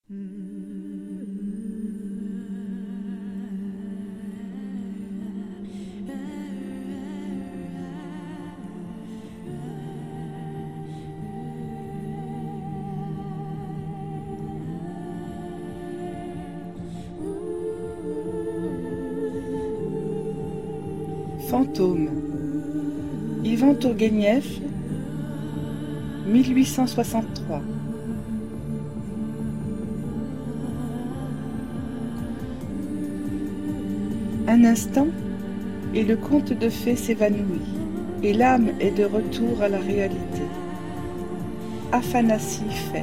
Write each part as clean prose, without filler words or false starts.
Fantôme. Ivan Tourguenieff, 1863. Un instant, et le conte de fées s'évanouit, et l'âme est de retour à la réalité. Aphanassie faite.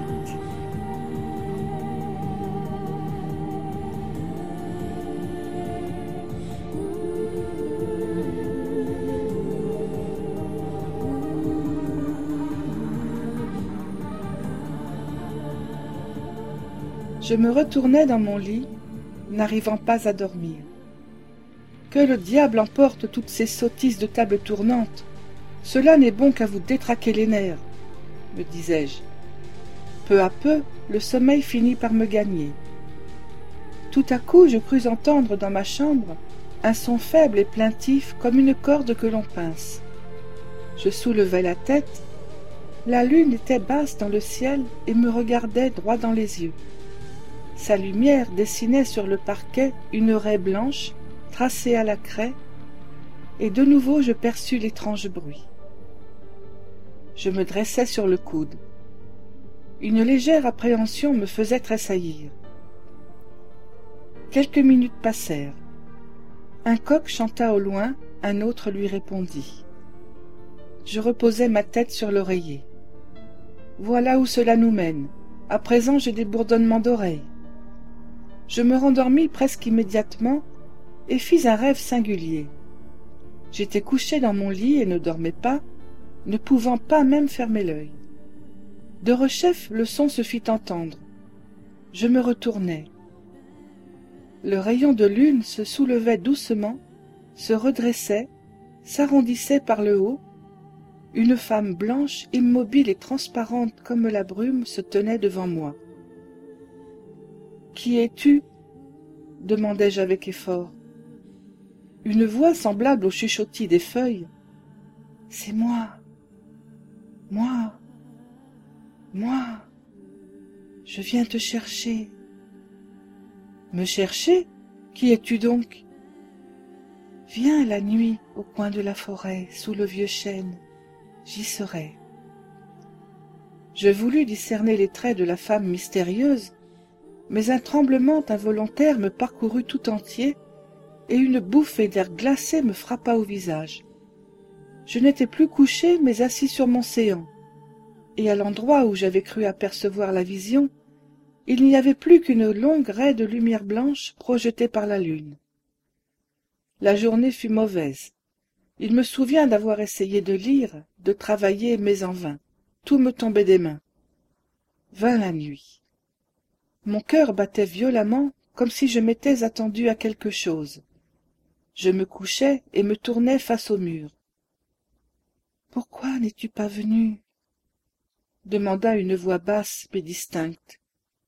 Je me retournai dans mon lit, n'arrivant pas à dormir. Que le diable emporte toutes ces sottises de table tournante. Cela n'est bon qu'à vous détraquer les nerfs, me disais-je. Peu à peu, le sommeil finit par me gagner. Tout à coup, je crus entendre dans ma chambre un son faible et plaintif comme une corde que l'on pince. Je soulevai la tête. La lune était basse dans le ciel et me regardait droit dans les yeux. Sa lumière dessinait sur le parquet une raie blanche, tracée à la craie, et de nouveau je perçus l'étrange bruit. Je me dressai sur le coude. Une légère appréhension me faisait tressaillir. Quelques minutes passèrent. Un coq chanta au loin, un autre lui répondit. Je reposai ma tête sur l'oreiller. Voilà où cela nous mène. À présent j'ai des bourdonnements d'oreilles. Je me rendormis presque immédiatement et fis un rêve singulier. J'étais couché dans mon lit et ne dormais pas, ne pouvant pas même fermer l'œil. De rechef, le son se fit entendre. Je me retournai. Le rayon de lune se soulevait doucement, se redressait, s'arrondissait par le haut. Une femme blanche, immobile et transparente comme la brume se tenait devant moi. « Qui es-tu » demandai-je avec effort. Une voix semblable au chuchotis des feuilles. « C'est moi, moi, moi, je viens te chercher. »« Me chercher ? Qui es-tu donc ?»« Viens la nuit au coin de la forêt, sous le vieux chêne, j'y serai. » Je voulus discerner les traits de la femme mystérieuse, mais un tremblement involontaire me parcourut tout entier et une bouffée d'air glacé me frappa au visage. Je n'étais plus couché mais assis sur mon séant, et à l'endroit où j'avais cru apercevoir la vision, il n'y avait plus qu'une longue raie de lumière blanche projetée par la lune. La journée fut mauvaise. Il me souvient d'avoir essayé de lire, de travailler, mais en vain. Tout me tombait des mains. Vint la nuit. Mon cœur battait violemment, comme si je m'étais attendu à quelque chose. Je me couchai et me tournai face au mur. « Pourquoi n'es-tu pas venu ?» demanda une voix basse mais distincte.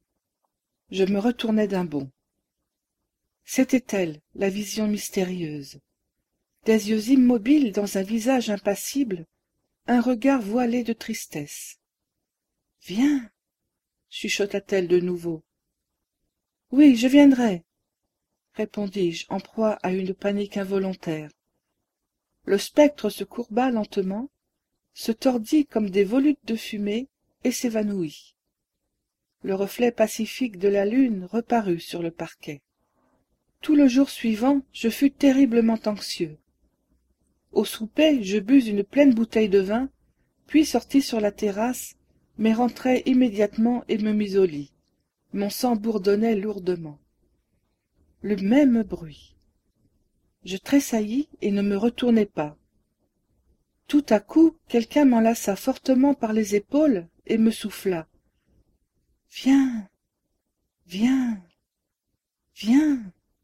Je me retournai d'un bond. C'était elle, la vision mystérieuse. Des yeux immobiles dans un visage impassible, un regard voilé de tristesse. « Viens !» chuchota-t-elle de nouveau. « Oui, je viendrai, » répondis-je, en proie à une panique involontaire. Le spectre se courba lentement, se tordit comme des volutes de fumée et s'évanouit. Le reflet pacifique de la lune reparut sur le parquet. Tout le jour suivant, je fus terriblement anxieux. Au souper, je bus une pleine bouteille de vin, puis sortis sur la terrasse, mais rentrai immédiatement et me mis au lit. Mon sang bourdonnait lourdement. Le même bruit. Je tressaillis et ne me retournai pas. Tout à coup, quelqu'un m'enlaça fortement par les épaules et me souffla. « Viens, viens, viens !»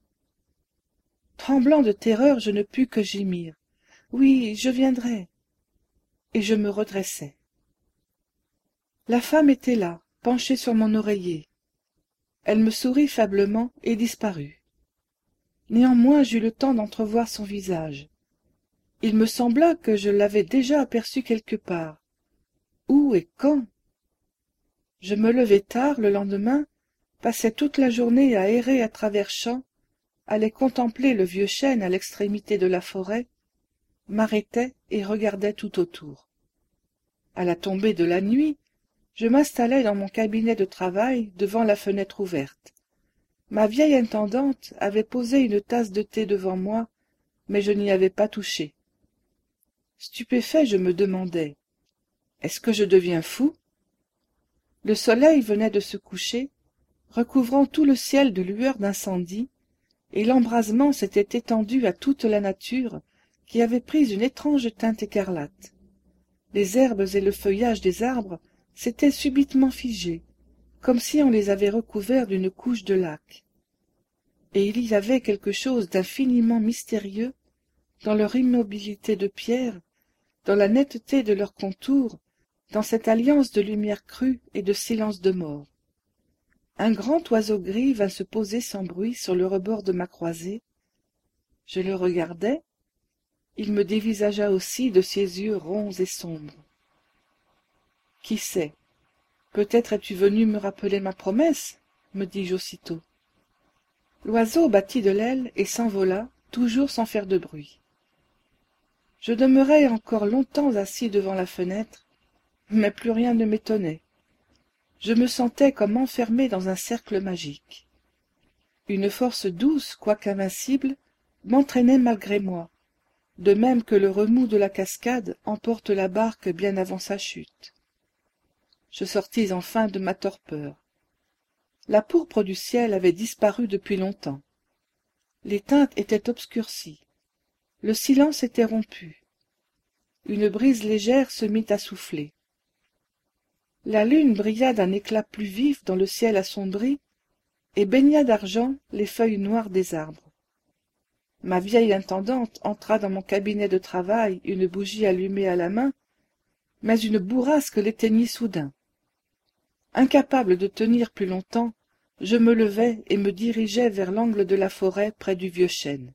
Tremblant de terreur, je ne pus que gémir. « Oui, je viendrai. » Et je me redressai. La femme était là, penchée sur mon oreiller. Elle me sourit faiblement et disparut. Néanmoins j'eus le temps d'entrevoir son visage. Il me sembla que je l'avais déjà aperçu quelque part. Où et quand? Je me levai tard le lendemain, passai toute la journée à errer à travers champs, allai contempler le vieux chêne à l'extrémité de la forêt, m'arrêtai et regardai tout autour. À la tombée de la nuit, je m'installai dans mon cabinet de travail devant la fenêtre ouverte. Ma vieille intendante avait posé une tasse de thé devant moi, mais je n'y avais pas touché. Stupéfait, je me demandais: est-ce que je deviens fou? Le soleil venait de se coucher, recouvrant tout le ciel de lueurs d'incendie, et l'embrasement s'était étendu à toute la nature, qui avait pris une étrange teinte écarlate. Les herbes et le feuillage des arbres s'étaient subitement figés, comme si on les avait recouverts d'une couche de laque. Et il y avait quelque chose d'infiniment mystérieux dans leur immobilité de pierre, dans la netteté de leurs contours, dans cette alliance de lumière crue et de silence de mort. Un grand oiseau gris vint se poser sans bruit sur le rebord de ma croisée. Je le regardai. Il me dévisagea aussi de ses yeux ronds et sombres. Qui sait? Peut-être es-tu venu me rappeler ma promesse, me dis-je aussitôt. L'oiseau battit de l'aile et s'envola, toujours sans faire de bruit. Je demeurai encore longtemps assis devant la fenêtre, mais plus rien ne m'étonnait. Je me sentais comme enfermé dans un cercle magique. Une force douce, quoique invincible, m'entraînait malgré moi, de même que le remous de la cascade emporte la barque bien avant sa chute. Je sortis enfin de ma torpeur. La pourpre du ciel avait disparu depuis longtemps. Les teintes étaient obscurcies. Le silence était rompu. Une brise légère se mit à souffler. La lune brilla d'un éclat plus vif dans le ciel assombri et baigna d'argent les feuilles noires des arbres. Ma vieille intendante entra dans mon cabinet de travail, une bougie allumée à la main, mais une bourrasque l'éteignit soudain. Incapable de tenir plus longtemps, je me levai et me dirigeai vers l'angle de la forêt près du vieux chêne.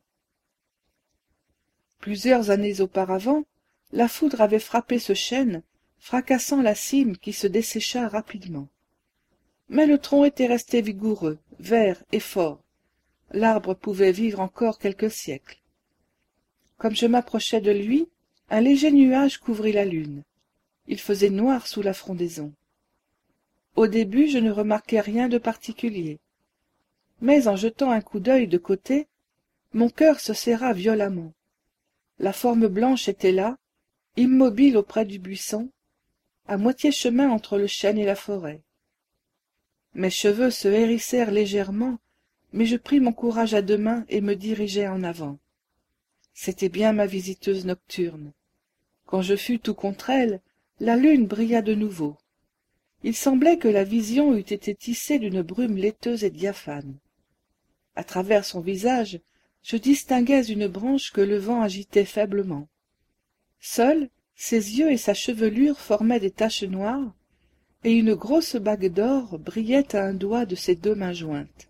Plusieurs années auparavant, la foudre avait frappé ce chêne, fracassant la cime qui se dessécha rapidement. Mais le tronc était resté vigoureux, vert et fort. L'arbre pouvait vivre encore quelques siècles. Comme je m'approchais de lui, un léger nuage couvrit la lune. Il faisait noir sous la frondaison. Au début, je ne remarquai rien de particulier. Mais en jetant un coup d'œil de côté, mon cœur se serra violemment. La forme blanche était là, immobile auprès du buisson, à moitié chemin entre le chêne et la forêt. Mes cheveux se hérissèrent légèrement, mais je pris mon courage à deux mains et me dirigeai en avant. C'était bien ma visiteuse nocturne. Quand je fus tout contre elle, la lune brilla de nouveau. Il semblait que la vision eût été tissée d'une brume laiteuse et diaphane. À travers son visage, je distinguais une branche que le vent agitait faiblement. Seuls, ses yeux et sa chevelure formaient des taches noires, et une grosse bague d'or brillait à un doigt de ses deux mains jointes.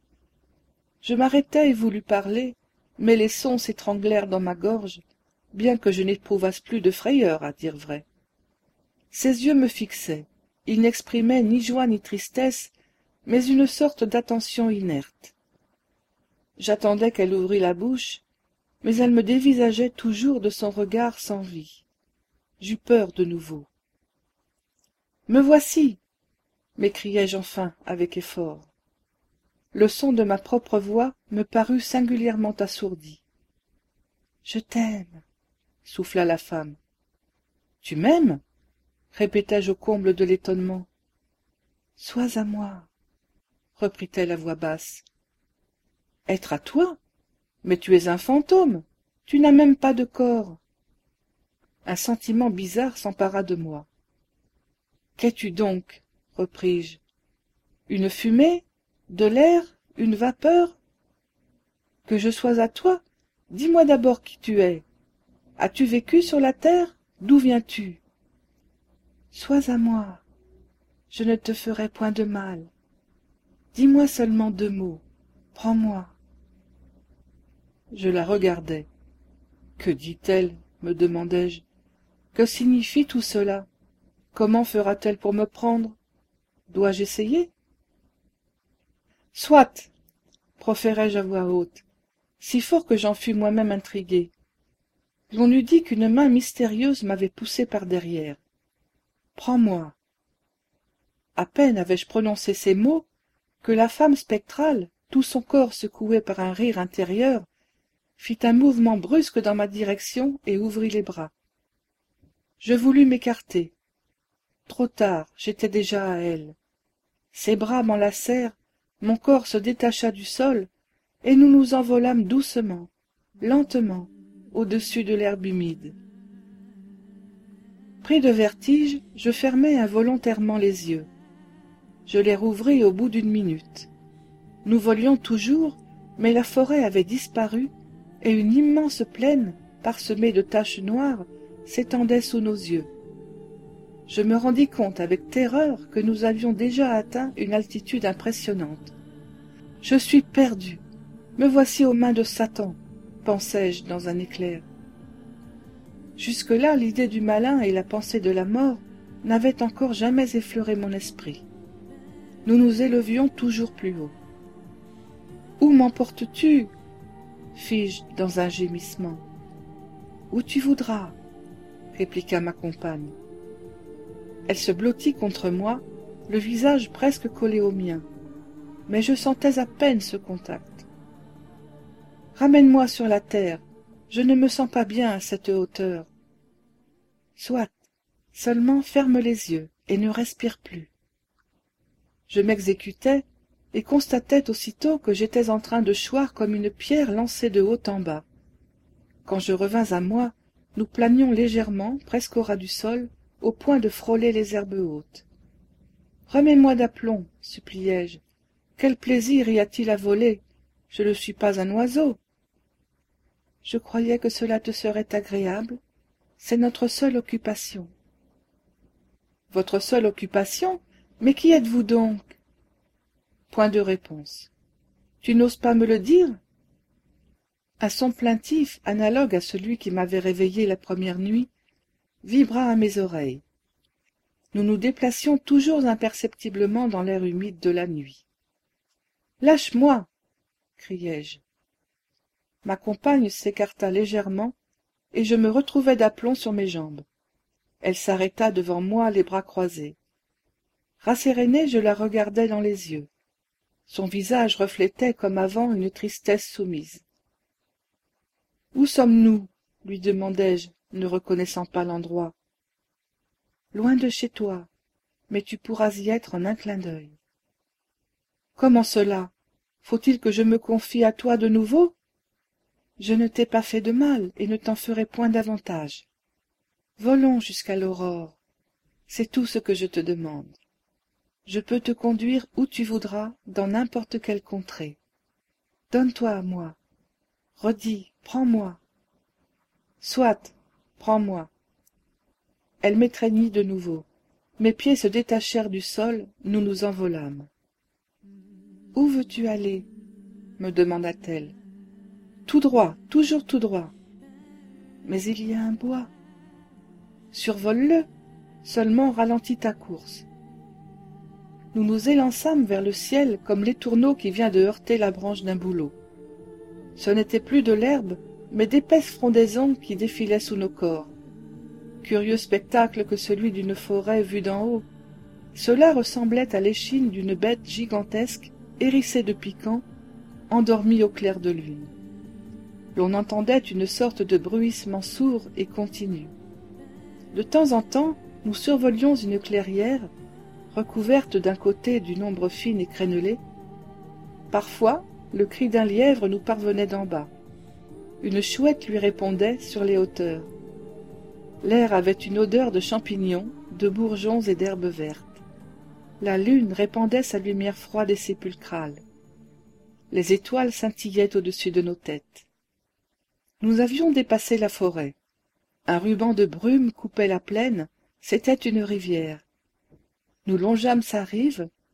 Je m'arrêtai et voulus parler, mais les sons s'étranglèrent dans ma gorge, bien que je n'éprouvasse plus de frayeur, à dire vrai. Ses yeux me fixaient. Ils n'exprimaient ni joie ni tristesse, mais une sorte d'attention inerte. J'attendais qu'elle ouvrît la bouche, mais elle me dévisageait toujours de son regard sans vie. J'eus peur de nouveau. « Me voici !» m'écriai-je enfin avec effort. Le son de ma propre voix me parut singulièrement assourdi. « Je t'aime !» souffla la femme. « Tu m'aimes ?» répétai-je au comble de l'étonnement. « Sois à moi !» reprit-elle à voix basse. « Être à toi? Mais tu es un fantôme, tu n'as même pas de corps. » Un sentiment bizarre s'empara de moi. « Qu'es-tu donc? » repris-je. « Une fumée? De l'air? Une vapeur? Que je sois à toi, dis-moi d'abord qui tu es. As-tu vécu sur la terre? D'où viens-tu? Sois à moi, je ne te ferai point de mal. Dis-moi seulement 2 mots. Prends-moi. Je la regardais. Que dit-elle, me demandai-je. Que signifie tout cela? Comment fera-t-elle pour me prendre? Dois-je essayer? Soit, proférai-je à voix haute, si fort que j'en fus moi-même intrigué. L'on eût dit qu'une main mystérieuse m'avait poussé par derrière. Prends-moi. À peine avais-je prononcé ces mots que la femme spectrale, tout son corps secoué par un rire intérieur, fit un mouvement brusque dans ma direction et ouvrit les bras. Je voulus m'écarter. Trop tard, j'étais déjà à elle. Ses bras m'enlacèrent, mon corps se détacha du sol, et nous nous envolâmes doucement, lentement, au-dessus de l'herbe humide. Pris de vertige, je fermai involontairement les yeux. Je les rouvris au bout d'1 minute. Nous volions toujours, mais la forêt avait disparu, et une immense plaine, parsemée de taches noires, s'étendait sous nos yeux. Je me rendis compte avec terreur que nous avions déjà atteint une altitude impressionnante. « Je suis perdu. Me voici aux mains de Satan, pensai-je dans un éclair. Jusque-là, l'idée du malin et la pensée de la mort n'avaient encore jamais effleuré mon esprit. Nous nous élevions toujours plus haut. « Où m'emportes-tu » fis-je dans un gémissement. « Où tu voudras » répliqua ma compagne. Elle se blottit contre moi, le visage presque collé au mien, mais je sentais à peine ce contact. « Ramène-moi sur la terre, je ne me sens pas bien à cette hauteur. »« Soit, seulement ferme les yeux et ne respire plus. » Je m'exécutais et constatais aussitôt que j'étais en train de choir comme une pierre lancée de haut en bas. Quand je revins à moi, nous planions légèrement, presque au ras du sol, au point de frôler les herbes hautes. « Remets-moi d'aplomb, suppliai-je. Quel plaisir y a-t-il à voler? Je ne suis pas un oiseau. » « Je croyais que cela te serait agréable. C'est notre seule occupation. »« Votre seule occupation? Mais qui êtes-vous donc ?» Point de réponse. « Tu n'oses pas me le dire ?» Un son plaintif, analogue à celui qui m'avait réveillé la première nuit, vibra à mes oreilles. Nous nous déplacions toujours imperceptiblement dans l'air humide de la nuit. « Lâche-moi » criai-je. Ma compagne s'écarta légèrement, et je me retrouvai d'aplomb sur mes jambes. Elle s'arrêta devant moi, les bras croisés. Rasséréné, je la regardai dans les yeux. Son visage reflétait comme avant une tristesse soumise. « Où sommes-nous » lui demandai-je, ne reconnaissant pas l'endroit. « Loin de chez toi, mais tu pourras y être en un clin d'œil. »« Comment cela? Faut-il que je me confie à toi de nouveau? Je ne t'ai pas fait de mal et ne t'en ferai point davantage. Volons jusqu'à l'aurore. C'est tout ce que je te demande. Je peux te conduire où tu voudras, dans n'importe quelle contrée. Donne-toi à moi. Redis, prends-moi. Soit, prends-moi. Elle m'étreignit de nouveau. Mes pieds se détachèrent du sol, nous nous envolâmes. « Où veux-tu aller » me demanda-t-elle. « Tout droit, toujours tout droit. »« Mais il y a un bois. »« Survole-le, seulement ralentis ta course. » Nous nous élançâmes vers le ciel comme l'étourneau qui vient de heurter la branche d'un bouleau. Ce n'était plus de l'herbe, mais d'épaisses frondaisons qui défilaient sous nos corps. Curieux spectacle que celui d'une forêt vue d'en haut. Cela ressemblait à l'échine d'une bête gigantesque, hérissée de piquants, endormie au clair de lune. L'on entendait une sorte de bruissement sourd et continu. De temps en temps, nous survolions une clairière, recouverte d'un côté d'une ombre fine et crénelée. Parfois, le cri d'un lièvre nous parvenait d'en bas. Une chouette lui répondait sur les hauteurs. L'air avait une odeur de champignons, de bourgeons et d'herbes vertes. La lune répandait sa lumière froide et sépulcrale. Les étoiles scintillaient au-dessus de nos têtes. Nous avions dépassé la forêt. Un ruban de brume coupait la plaine, c'était une rivière. Nous longeâmes sa rive,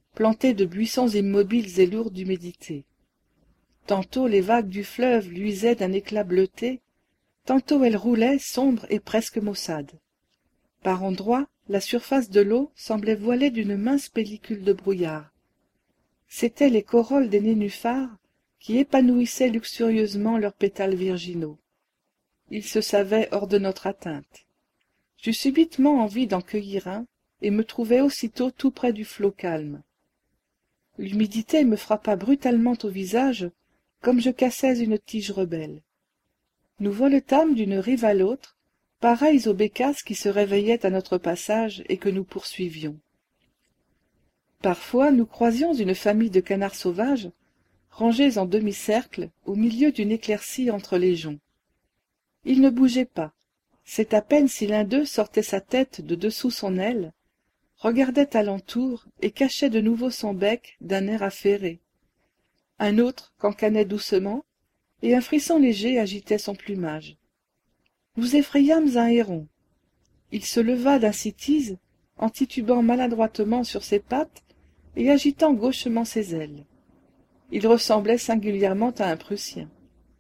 plantée de buissons immobiles et lourds d'humidité. Tantôt les vagues du fleuve luisaient d'un éclat bleuté, tantôt elles roulaient, sombres et presque maussades. Par endroits, la surface de l'eau semblait voilée d'une mince pellicule de brouillard. C'étaient les corolles des nénuphars qui épanouissaient luxurieusement leurs pétales virginaux. Ils se savaient hors de notre atteinte. J'eus subitement envie d'en cueillir un, et me trouvai aussitôt tout près du flot calme. L'humidité me frappa brutalement au visage, comme je cassais une tige rebelle. Nous voletâmes d'une rive à l'autre, pareils aux bécasses qui se réveillaient à notre passage et que nous poursuivions. Parfois nous croisions une famille de canards sauvages, rangés en demi-cercle au milieu d'une éclaircie entre les joncs. Ils ne bougeaient pas, c'est à peine si l'un d'eux sortait sa tête de dessous son aile, regardait alentour et cachait de nouveau son bec d'un air affairé. Un autre cancanait doucement, et un frisson léger agitait son plumage. Nous effrayâmes un héron. Il se leva d'un sitise, en titubant maladroitement sur ses pattes et agitant gauchement ses ailes. Il ressemblait singulièrement à un Prussien.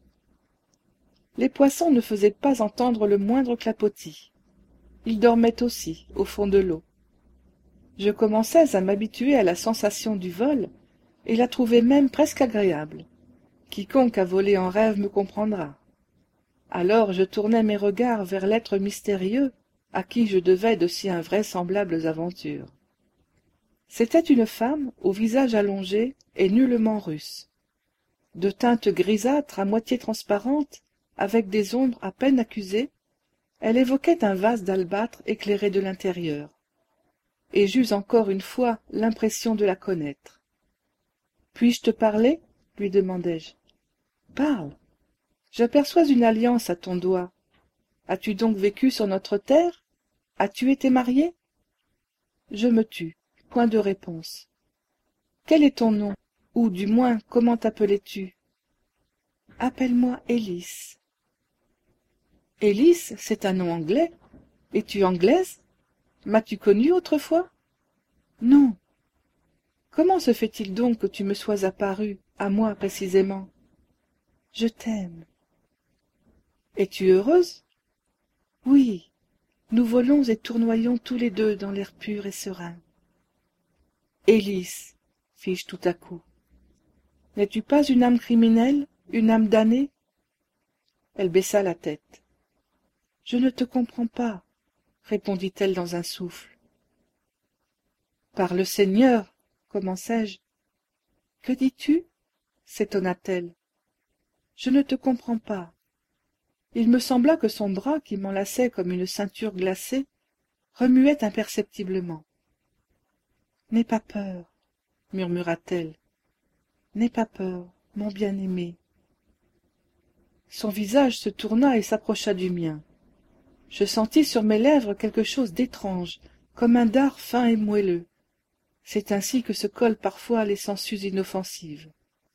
Les poissons ne faisaient pas entendre le moindre clapotis. Ils dormaient aussi, au fond de l'eau. Je commençais à m'habituer à la sensation du vol, et la trouvais même presque agréable. Quiconque a volé en rêve me comprendra. Alors je tournai mes regards vers l'être mystérieux à qui je devais de si invraisemblables aventures. C'était une femme au visage allongé et nullement russe. De teinte grisâtre à moitié transparente, avec des ombres à peine accusées, elle évoquait un vase d'albâtre éclairé de l'intérieur. Et j'eus encore une fois l'impression de la connaître. « Puis-je te parler ?» lui demandai-je. « Parle. J'aperçois une alliance à ton doigt. As-tu donc vécu sur notre terre? As-tu été marié ?» Je me tus. Point de réponse. « Quel est ton nom? Ou, du moins, comment t'appelais-tu ?»« Appelle-moi Hélice. »« Hélice, c'est un nom anglais. Es-tu anglaise? M'as-tu connue autrefois? »« Non. »« Comment se fait-il donc que tu me sois apparue, à moi précisément? »« Je t'aime. »« Es-tu heureuse? » ?»« Oui. Nous volons et tournoyons tous les deux dans l'air pur et serein. »« Hélice, fis-je tout à coup, n'es-tu pas une âme criminelle, une âme damnée? » Elle baissa la tête. « Je ne te comprends pas, » répondit-elle dans un souffle. « Par le Seigneur, commençai-je. « Que dis-tu » s'étonna-t-elle. « Je ne te comprends pas. » Il me sembla que son bras, qui m'enlaçait comme une ceinture glacée, remuait imperceptiblement. « N'aie pas peur, » murmura-t-elle. « N'aie pas peur, mon bien-aimé. » Son visage se tourna et s'approcha du mien. Je sentis sur mes lèvres quelque chose d'étrange, comme un dard fin et moelleux. C'est ainsi que se collent parfois les sangsues inoffensives.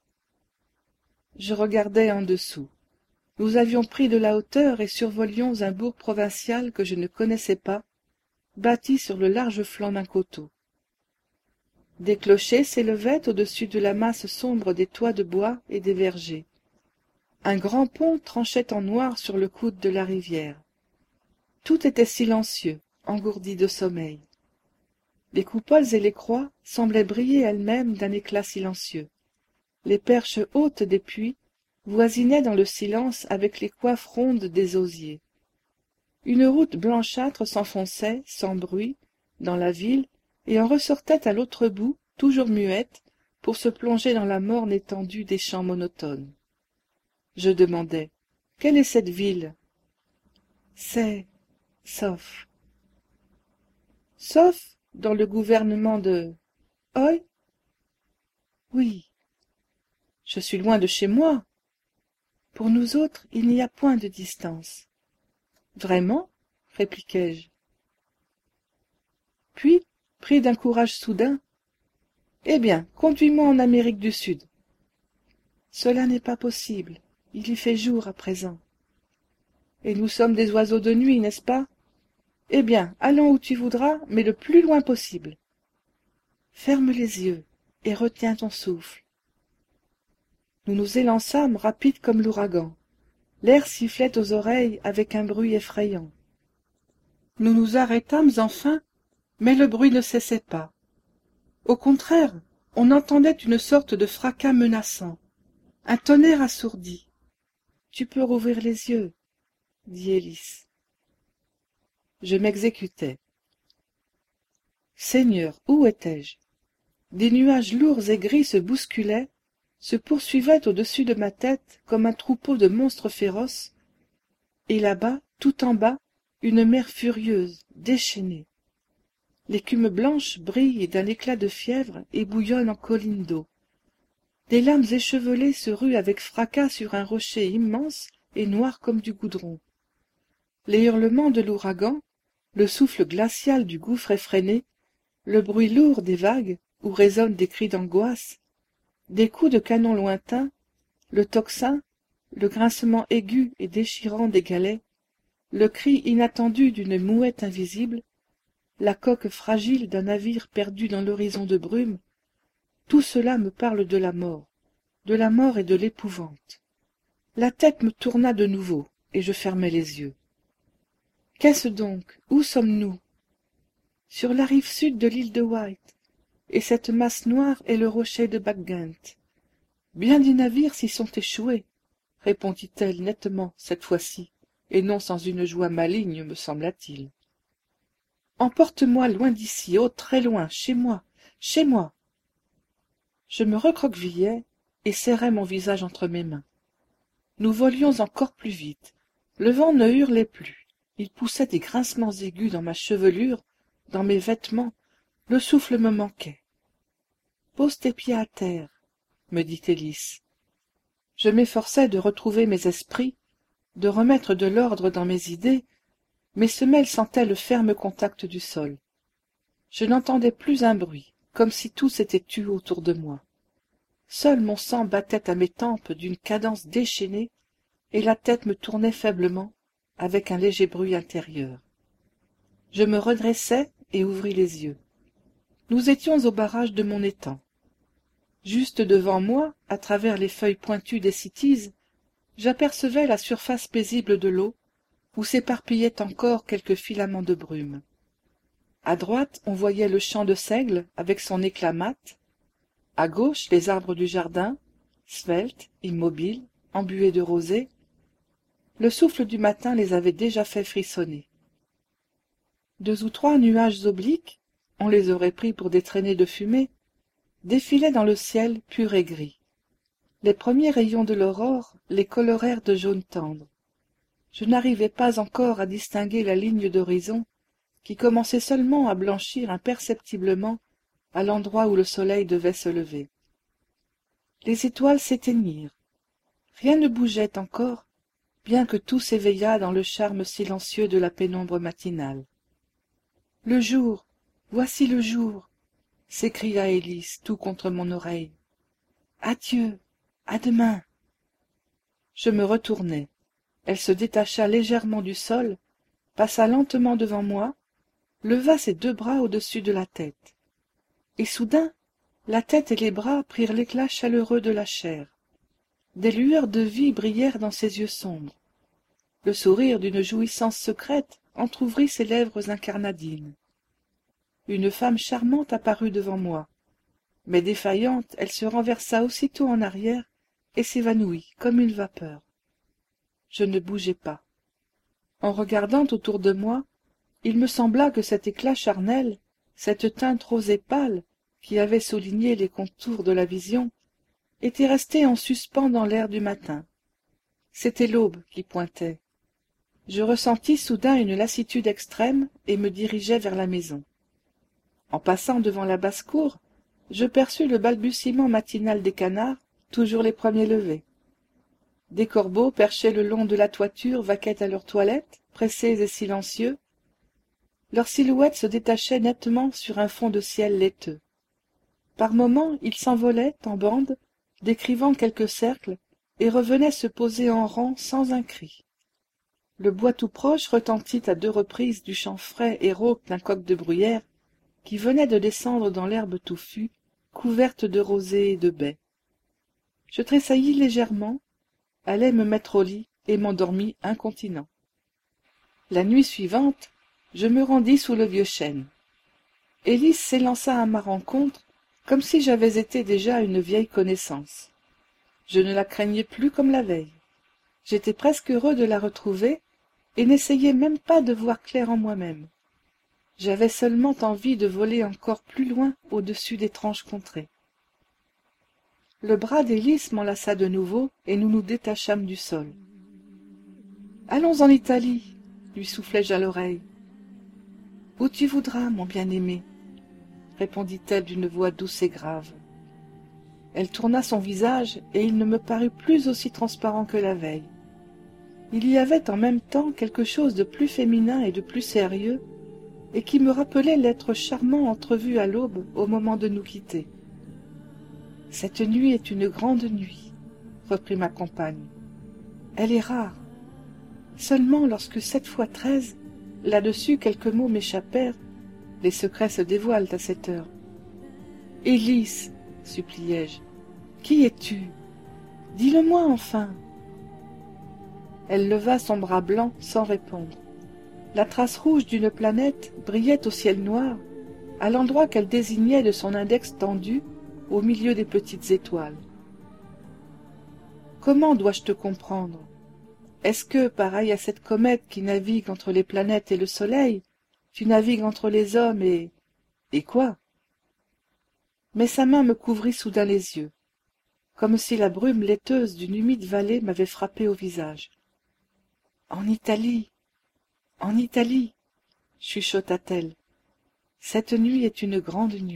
Je regardai en dessous. Nous avions pris de la hauteur et survolions un bourg provincial que je ne connaissais pas, bâti sur le large flanc d'un coteau. Des clochers s'élevaient au-dessus de la masse sombre des toits de bois et des vergers. Un grand pont tranchait en noir sur le coude de la rivière. Tout était silencieux, engourdi de sommeil. Les coupoles et les croix semblaient briller elles-mêmes d'un éclat silencieux. Les perches hautes des puits voisinaient dans le silence avec les coiffes rondes des osiers. Une route blanchâtre s'enfonçait, sans bruit, dans la ville, et en ressortait à l'autre bout, toujours muette, pour se plonger dans la morne étendue des champs monotones. Je demandai: « Quelle est cette ville ?»« C'est... Sauf. »« Sauf dans le gouvernement de... Hoy ?»« Oui. »« Je suis loin de chez moi. » « Pour nous autres, il n'y a point de distance. »« Vraiment ?» répliquai-je. Puis, pris d'un courage soudain: « Eh bien, conduis-moi en Amérique du Sud. »« Cela n'est pas possible. Il y fait jour à présent. »« Et nous sommes des oiseaux de nuit, n'est-ce pas? Eh bien, allons où tu voudras, mais le plus loin possible. »« Ferme les yeux. et retiens ton souffle. Nous nous élançâmes rapides comme l'ouragan. L'air sifflait aux oreilles avec un bruit effrayant. Nous nous arrêtâmes enfin, mais le bruit ne cessait pas. Au contraire, on entendait une sorte de fracas menaçant, un tonnerre assourdi. « Tu peux rouvrir les yeux, » dit Hélice. Je m'exécutai. Seigneur, où étais-je? Des nuages lourds et gris se bousculaient, se poursuivaient au-dessus de ma tête comme un troupeau de monstres féroces, et là-bas, tout en bas, une mer furieuse, déchaînée. L'écume blanche brille d'un éclat de fièvre et bouillonne en collines d'eau. Des lames échevelées se ruent avec fracas sur un rocher immense et noir comme du goudron. Les hurlements de l'ouragan, le souffle glacial du gouffre effréné, le bruit lourd des vagues où résonnent des cris d'angoisse, des coups de canon lointains, le tocsin, le grincement aigu et déchirant des galets, le cri inattendu d'une mouette invisible, la coque fragile d'un navire perdu dans l'horizon de brume, tout cela me parle de la mort et de l'épouvante. La tête me tourna de nouveau, et je fermai les yeux. Qu'est-ce donc? Où sommes-nous? Sur la rive sud de l'île de Wight, et cette masse noire est le rocher de Backgent. Bien des navires s'y sont échoués, répondit-elle nettement cette fois-ci, et non sans une joie maligne, me sembla-t-il. Emporte-moi loin d'ici, oh très loin, chez moi, chez moi. Je me recroquevillai et serrai mon visage entre mes mains. Nous volions encore plus vite. Le vent ne hurlait plus. Il poussait des grincements aigus dans ma chevelure, dans mes vêtements. Le souffle me manquait. Pose tes pieds à terre, me dit Hélice. Je m'efforçai de retrouver mes esprits, de remettre de l'ordre dans mes idées, mes semelles sentaient le ferme contact du sol. Je n'entendais plus un bruit, comme si tout s'était tu autour de moi. Seul mon sang battait à mes tempes d'une cadence déchaînée, et la tête me tournait faiblement, avec un léger bruit intérieur. Je me redressai et ouvris les yeux. Nous étions au barrage de mon étang. Juste devant moi, à travers les feuilles pointues des cytises, j'apercevais la surface paisible de l'eau, où s'éparpillaient encore quelques filaments de brume. À droite, on voyait le champ de seigle avec son éclat mat, à gauche les arbres du jardin, sveltes, immobiles, embués de rosée. Le souffle du matin les avait déjà fait frissonner. 2 ou 3 nuages obliques, on les aurait pris pour des traînées de fumée, défilaient dans le ciel pur et gris. Les premiers rayons de l'aurore les colorèrent de jaune tendre. Je n'arrivais pas encore à distinguer la ligne d'horizon qui commençait seulement à blanchir imperceptiblement à l'endroit où le soleil devait se lever. Les étoiles s'éteignirent. Rien ne bougeait encore, bien que tout s'éveillât dans le charme silencieux de la pénombre matinale. « Le jour, voici le jour !» s'écria Hélice tout contre mon oreille. « Adieu, à demain !» Je me retournai. Elle se détacha légèrement du sol, passa lentement devant moi, leva ses 2 bras au-dessus de la tête. Et soudain, la tête et les bras prirent l'éclat chaleureux de la chair. Des lueurs de vie brillèrent dans ses yeux sombres. Le sourire d'une jouissance secrète entr'ouvrit ses lèvres incarnadines. Une femme charmante apparut devant moi, mais défaillante, elle se renversa aussitôt en arrière et s'évanouit comme une vapeur. Je ne bougeai pas. En regardant autour de moi, il me sembla que cet éclat charnel, cette teinte rosée pâle qui avait souligné les contours de la vision, était resté en suspens dans l'air du matin. C'était l'aube qui pointait. Je ressentis soudain une lassitude extrême et me dirigeai vers la maison. En passant devant la basse-cour, je perçus le balbutiement matinal des canards, toujours les premiers levés. Des corbeaux perchés le long de la toiture vaquaient à leur toilette, pressés et silencieux. Leurs silhouettes se détachaient nettement sur un fond de ciel laiteux. Par moments, ils s'envolaient en bande, décrivant quelques cercles, et revenaient se poser en rang sans un cri. Le bois tout proche retentit à 2 reprises du chant frais et rauque d'un coq de bruyère qui venait de descendre dans l'herbe touffue, couverte de rosée et de baies. Je tressaillis légèrement, allai me mettre au lit et m'endormis incontinent. La nuit suivante, je me rendis sous le vieux chêne. Élise s'élança à ma rencontre comme si j'avais été déjà une vieille connaissance. Je ne la craignais plus comme la veille. J'étais presque heureux de la retrouver et n'essayais même pas de voir clair en moi-même. J'avais seulement envie de voler encore plus loin au-dessus d'étranges contrées. Le bras d'Élise m'enlaça de nouveau et nous nous détachâmes du sol. « Allons en Italie, » lui soufflai-je à l'oreille. « Où tu voudras, mon bien-aimé, » répondit-elle d'une voix douce et grave. Elle tourna son visage et il ne me parut plus aussi transparent que la veille. Il y avait en même temps quelque chose de plus féminin et de plus sérieux, et qui me rappelait l'être charmant entrevu à l'aube au moment de nous quitter. « Cette nuit est une grande nuit, » reprit ma compagne. « Elle est rare. Seulement lorsque 7 fois 13, là-dessus quelques mots m'échappèrent, les secrets se dévoilent à cette heure. « Élise, » suppliai-je, « qui es-tu? Dis-le-moi enfin. » Elle leva son bras blanc sans répondre. La trace rouge d'une planète brillait au ciel noir, à l'endroit qu'elle désignait de son index tendu au milieu des petites étoiles. Comment dois-je te comprendre? Est-ce que, pareil à cette comète qui navigue entre les planètes et le soleil, tu navigues entre les hommes et... Et quoi? Mais sa main me couvrit soudain les yeux, comme si la brume laiteuse d'une humide vallée m'avait frappé au visage. « En Italie, en Italie, » chuchota-t-elle. « Cette nuit est une grande nuit. »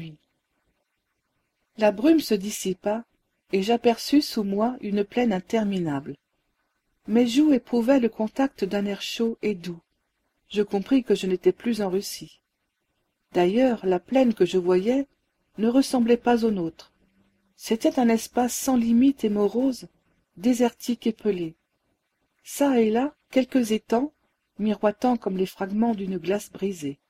La brume se dissipa, et j'aperçus sous moi une plaine interminable. Mes joues éprouvaient le contact d'un air chaud et doux. Je compris que je n'étais plus en Russie. D'ailleurs, la plaine que je voyais ne ressemblait pas aux nôtres. C'était un espace sans limite et morose, désertique et pelé. Çà et là, quelques étangs, miroitant comme les fragments d'une glace brisée.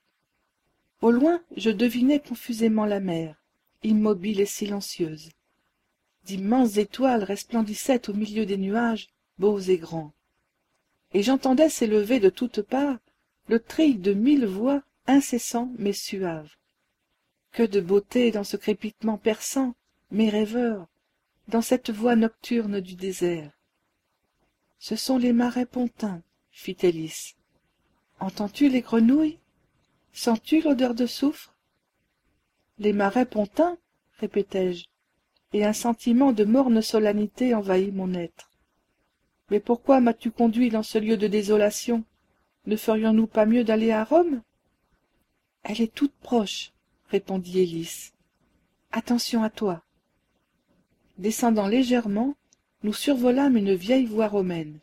Au loin, je devinais confusément la mer, immobile et silencieuse. D'immenses étoiles resplendissaient au milieu des nuages, beaux et grands. Et j'entendais s'élever de toutes parts le trill de 1000 voix incessant mais suaves. Que de beauté dans ce crépitement perçant, mes rêveurs, dans cette voix nocturne du désert. « Ce sont les marais pontins, » fit Élise. « Entends-tu les grenouilles? Sens-tu l'odeur de soufre? » « Les marais pontins, » répétai-je, et un sentiment de morne solennité envahit mon être. « Mais pourquoi m'as-tu conduit dans ce lieu de désolation? Ne ferions-nous pas mieux d'aller à Rome? »« Elle est toute proche, » répondit Élise. « Attention à toi. » Descendant légèrement, nous survolâmes une vieille voie romaine.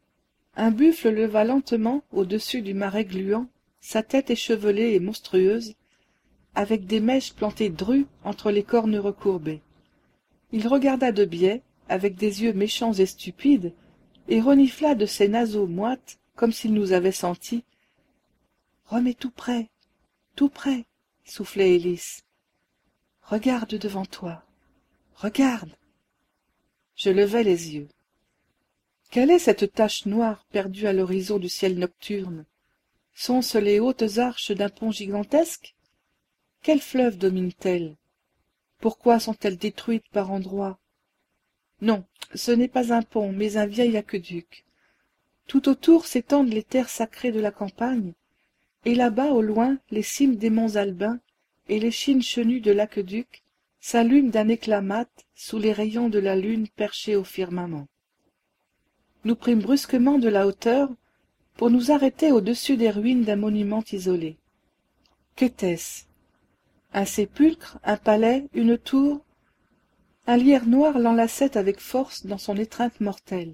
Un buffle leva lentement au-dessus du marais gluant sa tête échevelée et monstrueuse, avec des mèches plantées drues entre les cornes recourbées. Il regarda de biais, avec des yeux méchants et stupides, et renifla de ses naseaux moites, comme s'il nous avait sentis. « Rome est tout près, soufflait Élise. « Regarde devant toi, regarde !» Je levai les yeux. Quelle est cette tache noire perdue à l'horizon du ciel nocturne? Sont-ce les hautes arches d'un pont gigantesque? Quel fleuve domine-t-elle? Pourquoi sont-elles détruites par endroits? Non, ce n'est pas un pont, mais un vieil aqueduc. Tout autour s'étendent les terres sacrées de la campagne, et là-bas, au loin, les cimes des monts Albins et l'échine chenue de l'aqueduc s'allument d'un éclat mat sous les rayons de la lune perchée au firmament. Nous prîmes brusquement de la hauteur pour nous arrêter au-dessus des ruines d'un monument isolé. Qu'était-ce? Un sépulcre, un palais, une tour? Un lierre noir l'enlaçait avec force dans son étreinte mortelle.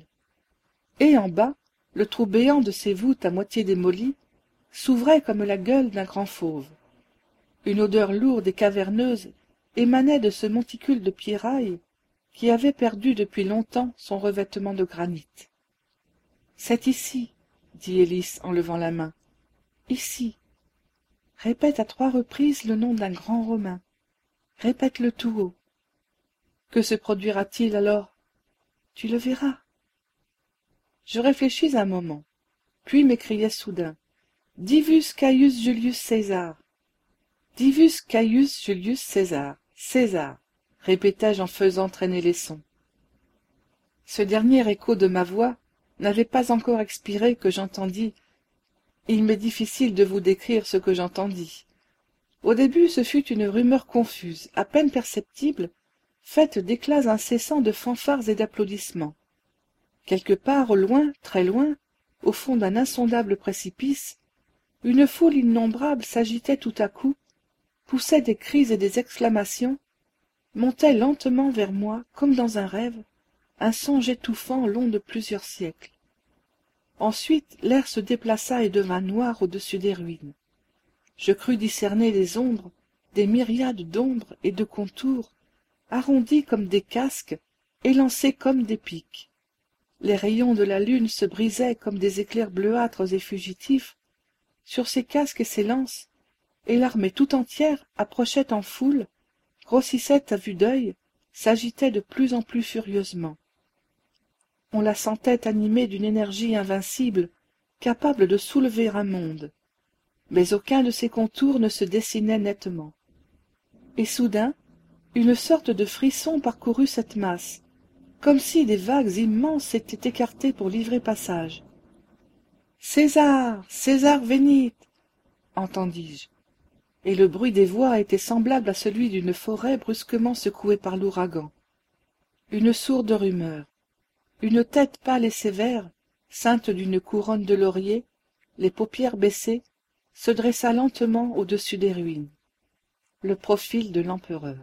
Et en bas, le trou béant de ses voûtes à moitié démolies s'ouvrait comme la gueule d'un grand fauve. Une odeur lourde et caverneuse émanait de ce monticule de pierrailles qui avait perdu depuis longtemps son revêtement de granit. « C'est ici, » dit Élise en levant la main. « Ici. Répète à 3 reprises le nom d'un grand Romain. Répète-le tout haut. Que se produira-t-il alors? Tu le verras. Je réfléchis un moment, puis m'écriai soudain. Divus Caius Julius César. Divus Caius Julius César. César, répétai-je en faisant traîner les sons. Ce dernier écho de ma voix n'avait pas encore expiré que j'entendis. Il m'est difficile de vous décrire ce que j'entendis. Au début, ce fut une rumeur confuse, à peine perceptible, faite d'éclats incessants de fanfares et d'applaudissements. Quelque part au loin, très loin, au fond d'un insondable précipice, une foule innombrable s'agitait tout à coup, poussait des cris et des exclamations, montait lentement vers moi comme dans un rêve, un songe étouffant long de plusieurs siècles. Ensuite l'air se déplaça et devint noir au-dessus des ruines. Je crus discerner les ombres, des myriades d'ombres et de contours, arrondis comme des casques, élancés comme des pics. Les rayons de la lune se brisaient comme des éclairs bleuâtres et fugitifs sur ces casques et ces lances, et l'armée tout entière approchait en foule, grossissait à vue d'œil, s'agitait de plus en plus furieusement. On la sentait animée d'une énergie invincible, capable de soulever un monde. Mais aucun de ses contours ne se dessinait nettement. Et soudain, une sorte de frisson parcourut cette masse, comme si des vagues immenses s'étaient écartées pour livrer passage. « César! César venit !» entendis-je, et le bruit des voix était semblable à celui d'une forêt brusquement secouée par l'ouragan. Une sourde rumeur. Une tête pâle et sévère, ceinte d'une couronne de laurier, les paupières baissées, se dressa lentement au-dessus des ruines. Le profil de l'empereur.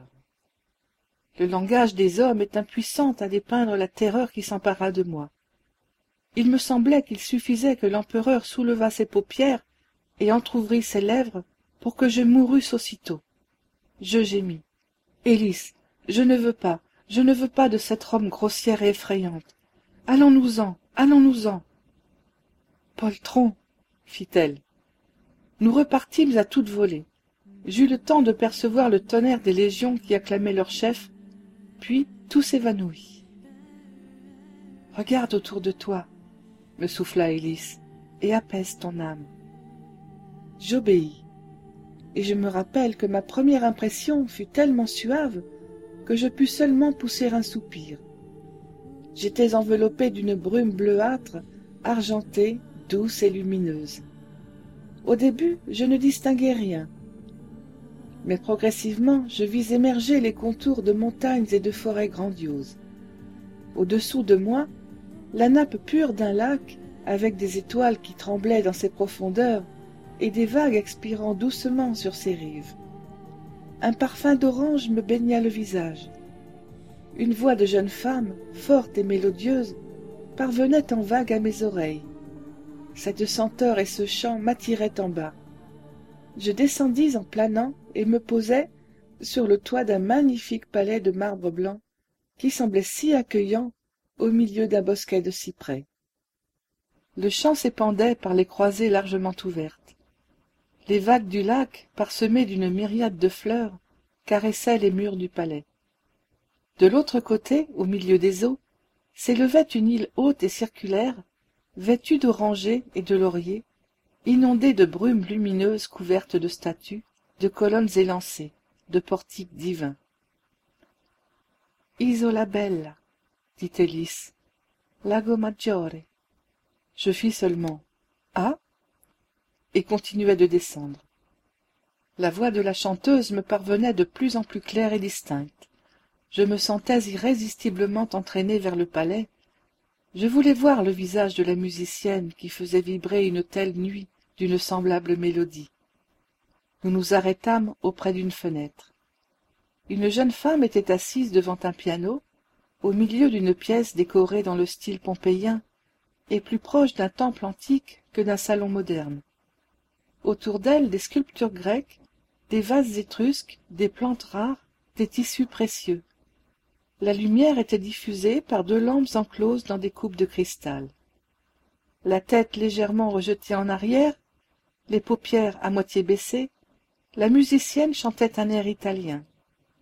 Le langage des hommes est impuissant à dépeindre la terreur qui s'empara de moi. Il me semblait qu'il suffisait que l'empereur soulevât ses paupières et entr'ouvrît ses lèvres pour que je mourusse aussitôt. Je gémis. « Hélice, je ne veux pas de cette robe grossière et effrayante. Allons-nous-en, allons-nous-en. » « Poltron, fit-elle. Nous repartîmes à toute volée. J'eus le temps de percevoir le tonnerre des légions qui acclamaient leur chef, puis tout s'évanouit. « Regarde autour de toi, » me souffla Hélice, « et apaise ton âme. » J'obéis, et je me rappelle que ma première impression fut tellement suave que je pus seulement pousser un soupir. J'étais enveloppé d'une brume bleuâtre, argentée, douce et lumineuse. Au début, je ne distinguais rien, mais progressivement je vis émerger les contours de montagnes et de forêts grandioses. Au-dessous de moi, la nappe pure d'un lac, avec des étoiles qui tremblaient dans ses profondeurs, et des vagues expirant doucement sur ses rives. Un parfum d'orange me baigna le visage. Une voix de jeune femme, forte et mélodieuse, parvenait en vague à mes oreilles. Cette senteur et ce chant m'attiraient en bas. Je descendis en planant et me posai sur le toit d'un magnifique palais de marbre blanc qui semblait si accueillant au milieu d'un bosquet de cyprès. Le champ s'épandait par les croisées largement ouvertes. Les vagues du lac, parsemées d'une myriade de fleurs, caressaient les murs du palais. De l'autre côté, au milieu des eaux, s'élevait une île haute et circulaire, vêtue d'orangers et de lauriers, inondée de brumes lumineuses couvertes de statues, de colonnes élancées, de portiques divins. « Isola bella » dit Hélice, « Lago Maggiore » Je fis seulement « Ah » et continuai de descendre. La voix de la chanteuse me parvenait de plus en plus claire et distincte. Je me sentais irrésistiblement entraîné vers le palais. Je voulais voir le visage de la musicienne qui faisait vibrer une telle nuit d'une semblable mélodie. Nous nous arrêtâmes auprès d'une fenêtre. Une jeune femme était assise devant un piano, au milieu d'une pièce décorée dans le style pompéien, et plus proche d'un temple antique que d'un salon moderne. Autour d'elle, des sculptures grecques, des vases étrusques, des plantes rares, des tissus précieux. La lumière était diffusée par 2 lampes encloses dans des coupes de cristal. La tête légèrement rejetée en arrière, les paupières à moitié baissées, la musicienne chantait un air italien.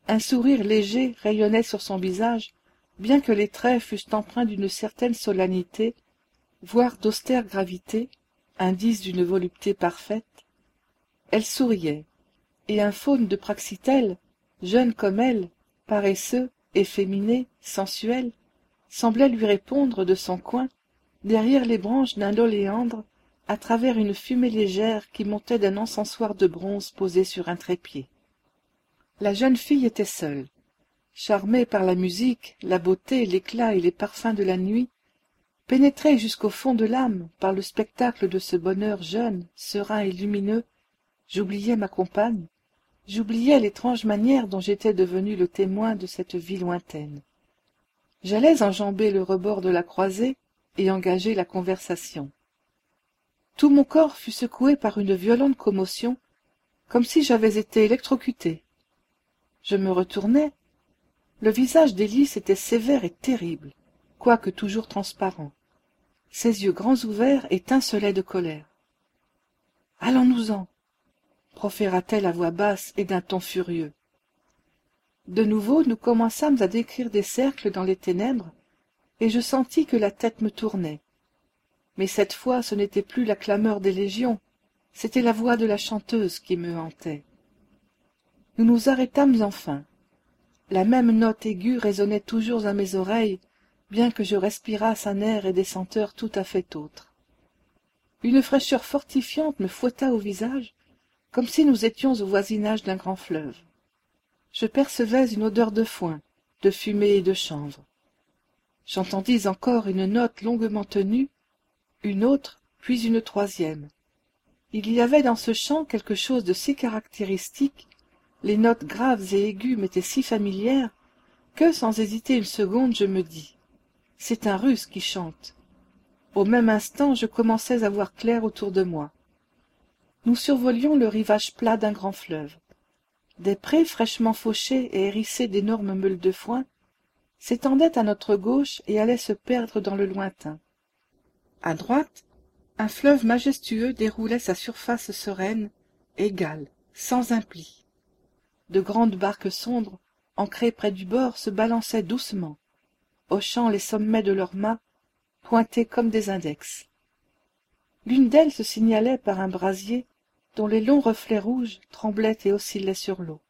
Un sourire léger rayonnait sur son visage, bien que les traits fussent empreints d'une certaine solennité, voire d'austère gravité, indice d'une volupté parfaite. Elle souriait, et un faune de Praxitèle, jeune comme elle, paresseux, efféminé, sensuel, semblait lui répondre de son coin, derrière les branches d'un oléandre, à travers une fumée légère qui montait d'un encensoir de bronze posé sur un trépied. La jeune fille était seule. Charmée par la musique, la beauté, l'éclat et les parfums de la nuit, pénétrée jusqu'au fond de l'âme par le spectacle de ce bonheur jeune, serein et lumineux, j'oubliais ma compagne, j'oubliais l'étrange manière dont j'étais devenu le témoin de cette vie lointaine. J'allais enjamber le rebord de la croisée et engager la conversation. Tout mon corps fut secoué par une violente commotion, comme si j'avais été électrocuté. Je me retournai. Le visage d'Hélice était sévère et terrible, quoique toujours transparent. Ses yeux grands ouverts étincelaient de colère. « Allons-nous-en » proféra-t-elle à voix basse et d'un ton furieux. De nouveau nous commençâmes à décrire des cercles dans les ténèbres, et je sentis que la tête me tournait. Mais cette fois ce n'était plus la clameur des légions, c'était la voix de la chanteuse qui me hantait. Nous nous arrêtâmes enfin. La même note aiguë résonnait toujours à mes oreilles, bien que je respirasse un air et des senteurs tout à fait autres. Une fraîcheur fortifiante me fouetta au visage, comme si nous étions au voisinage d'un grand fleuve. Je percevais une odeur de foin, de fumée et de chanvre. J'entendis encore une note longuement tenue, une autre, puis une troisième. Il y avait dans ce chant quelque chose de si caractéristique, les notes graves et aiguës m'étaient si familières, que, sans hésiter une seconde, je me dis « C'est un Russe qui chante ». Au même instant, je commençais à voir clair autour de moi. Nous survolions le rivage plat d'un grand fleuve. Des prés fraîchement fauchés et hérissés d'énormes meules de foin s'étendaient à notre gauche et allaient se perdre dans le lointain. À droite, un fleuve majestueux déroulait sa surface sereine, égale, sans un pli. De grandes barques sombres, ancrées près du bord, se balançaient doucement, hochant les sommets de leurs mâts, pointés comme des index. L'une d'elles se signalait par un brasier dont les longs reflets rouges tremblaient et oscillaient sur l'eau.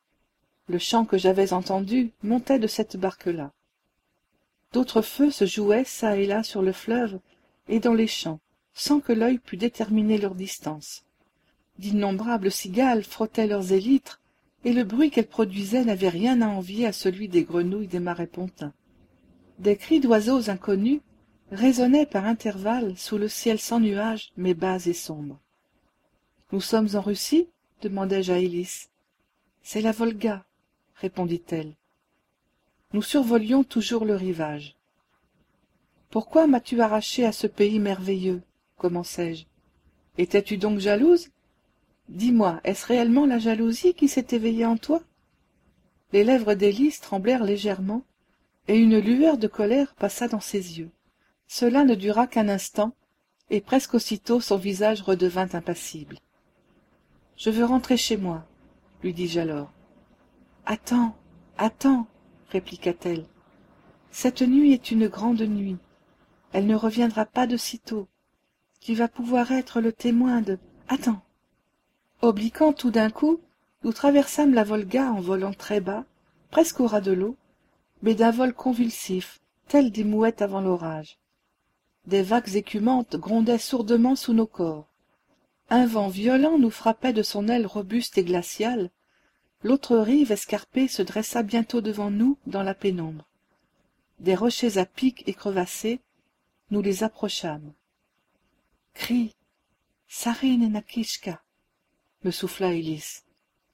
Le chant que j'avais entendu montait de cette barque-là. D'autres feux se jouaient çà et là sur le fleuve et dans les champs, sans que l'œil pût déterminer leur distance. D'innombrables cigales frottaient leurs élytres, et le bruit qu'elles produisaient n'avait rien à envier à celui des grenouilles des marais pontins. Des cris d'oiseaux inconnus résonnaient par intervalles sous le ciel sans nuages, mais bas et sombre. « Nous sommes en Russie » demandai-je à Hélice. « C'est la Volga » répondit-elle. Nous survolions toujours le rivage. « Pourquoi m'as-tu arraché à ce pays merveilleux » commençai-je. « Étais-tu donc jalouse ? Dis-moi, est-ce réellement la jalousie qui s'est éveillée en toi ?» Les lèvres d'Hélice tremblèrent légèrement, et une lueur de colère passa dans ses yeux. Cela ne dura qu'un instant, et presque aussitôt son visage redevint impassible. « Je veux rentrer chez moi, » lui dis-je alors. « Attends, attends, » répliqua-t-elle. « Cette nuit est une grande nuit. Elle ne reviendra pas de sitôt. Tu vas pouvoir être le témoin de... Attends !» Obliquant tout d'un coup, nous traversâmes la Volga en volant très bas, presque au ras de l'eau, mais d'un vol convulsif, tel des mouettes avant l'orage. Des vagues écumantes grondaient sourdement sous nos corps. Un vent violent nous frappait de son aile robuste et glaciale. L'autre rive escarpée se dressa bientôt devant nous dans la pénombre. Des rochers à pic et crevassés, nous les approchâmes. « Crie, Sarine Nakishka !» me souffla Hélice.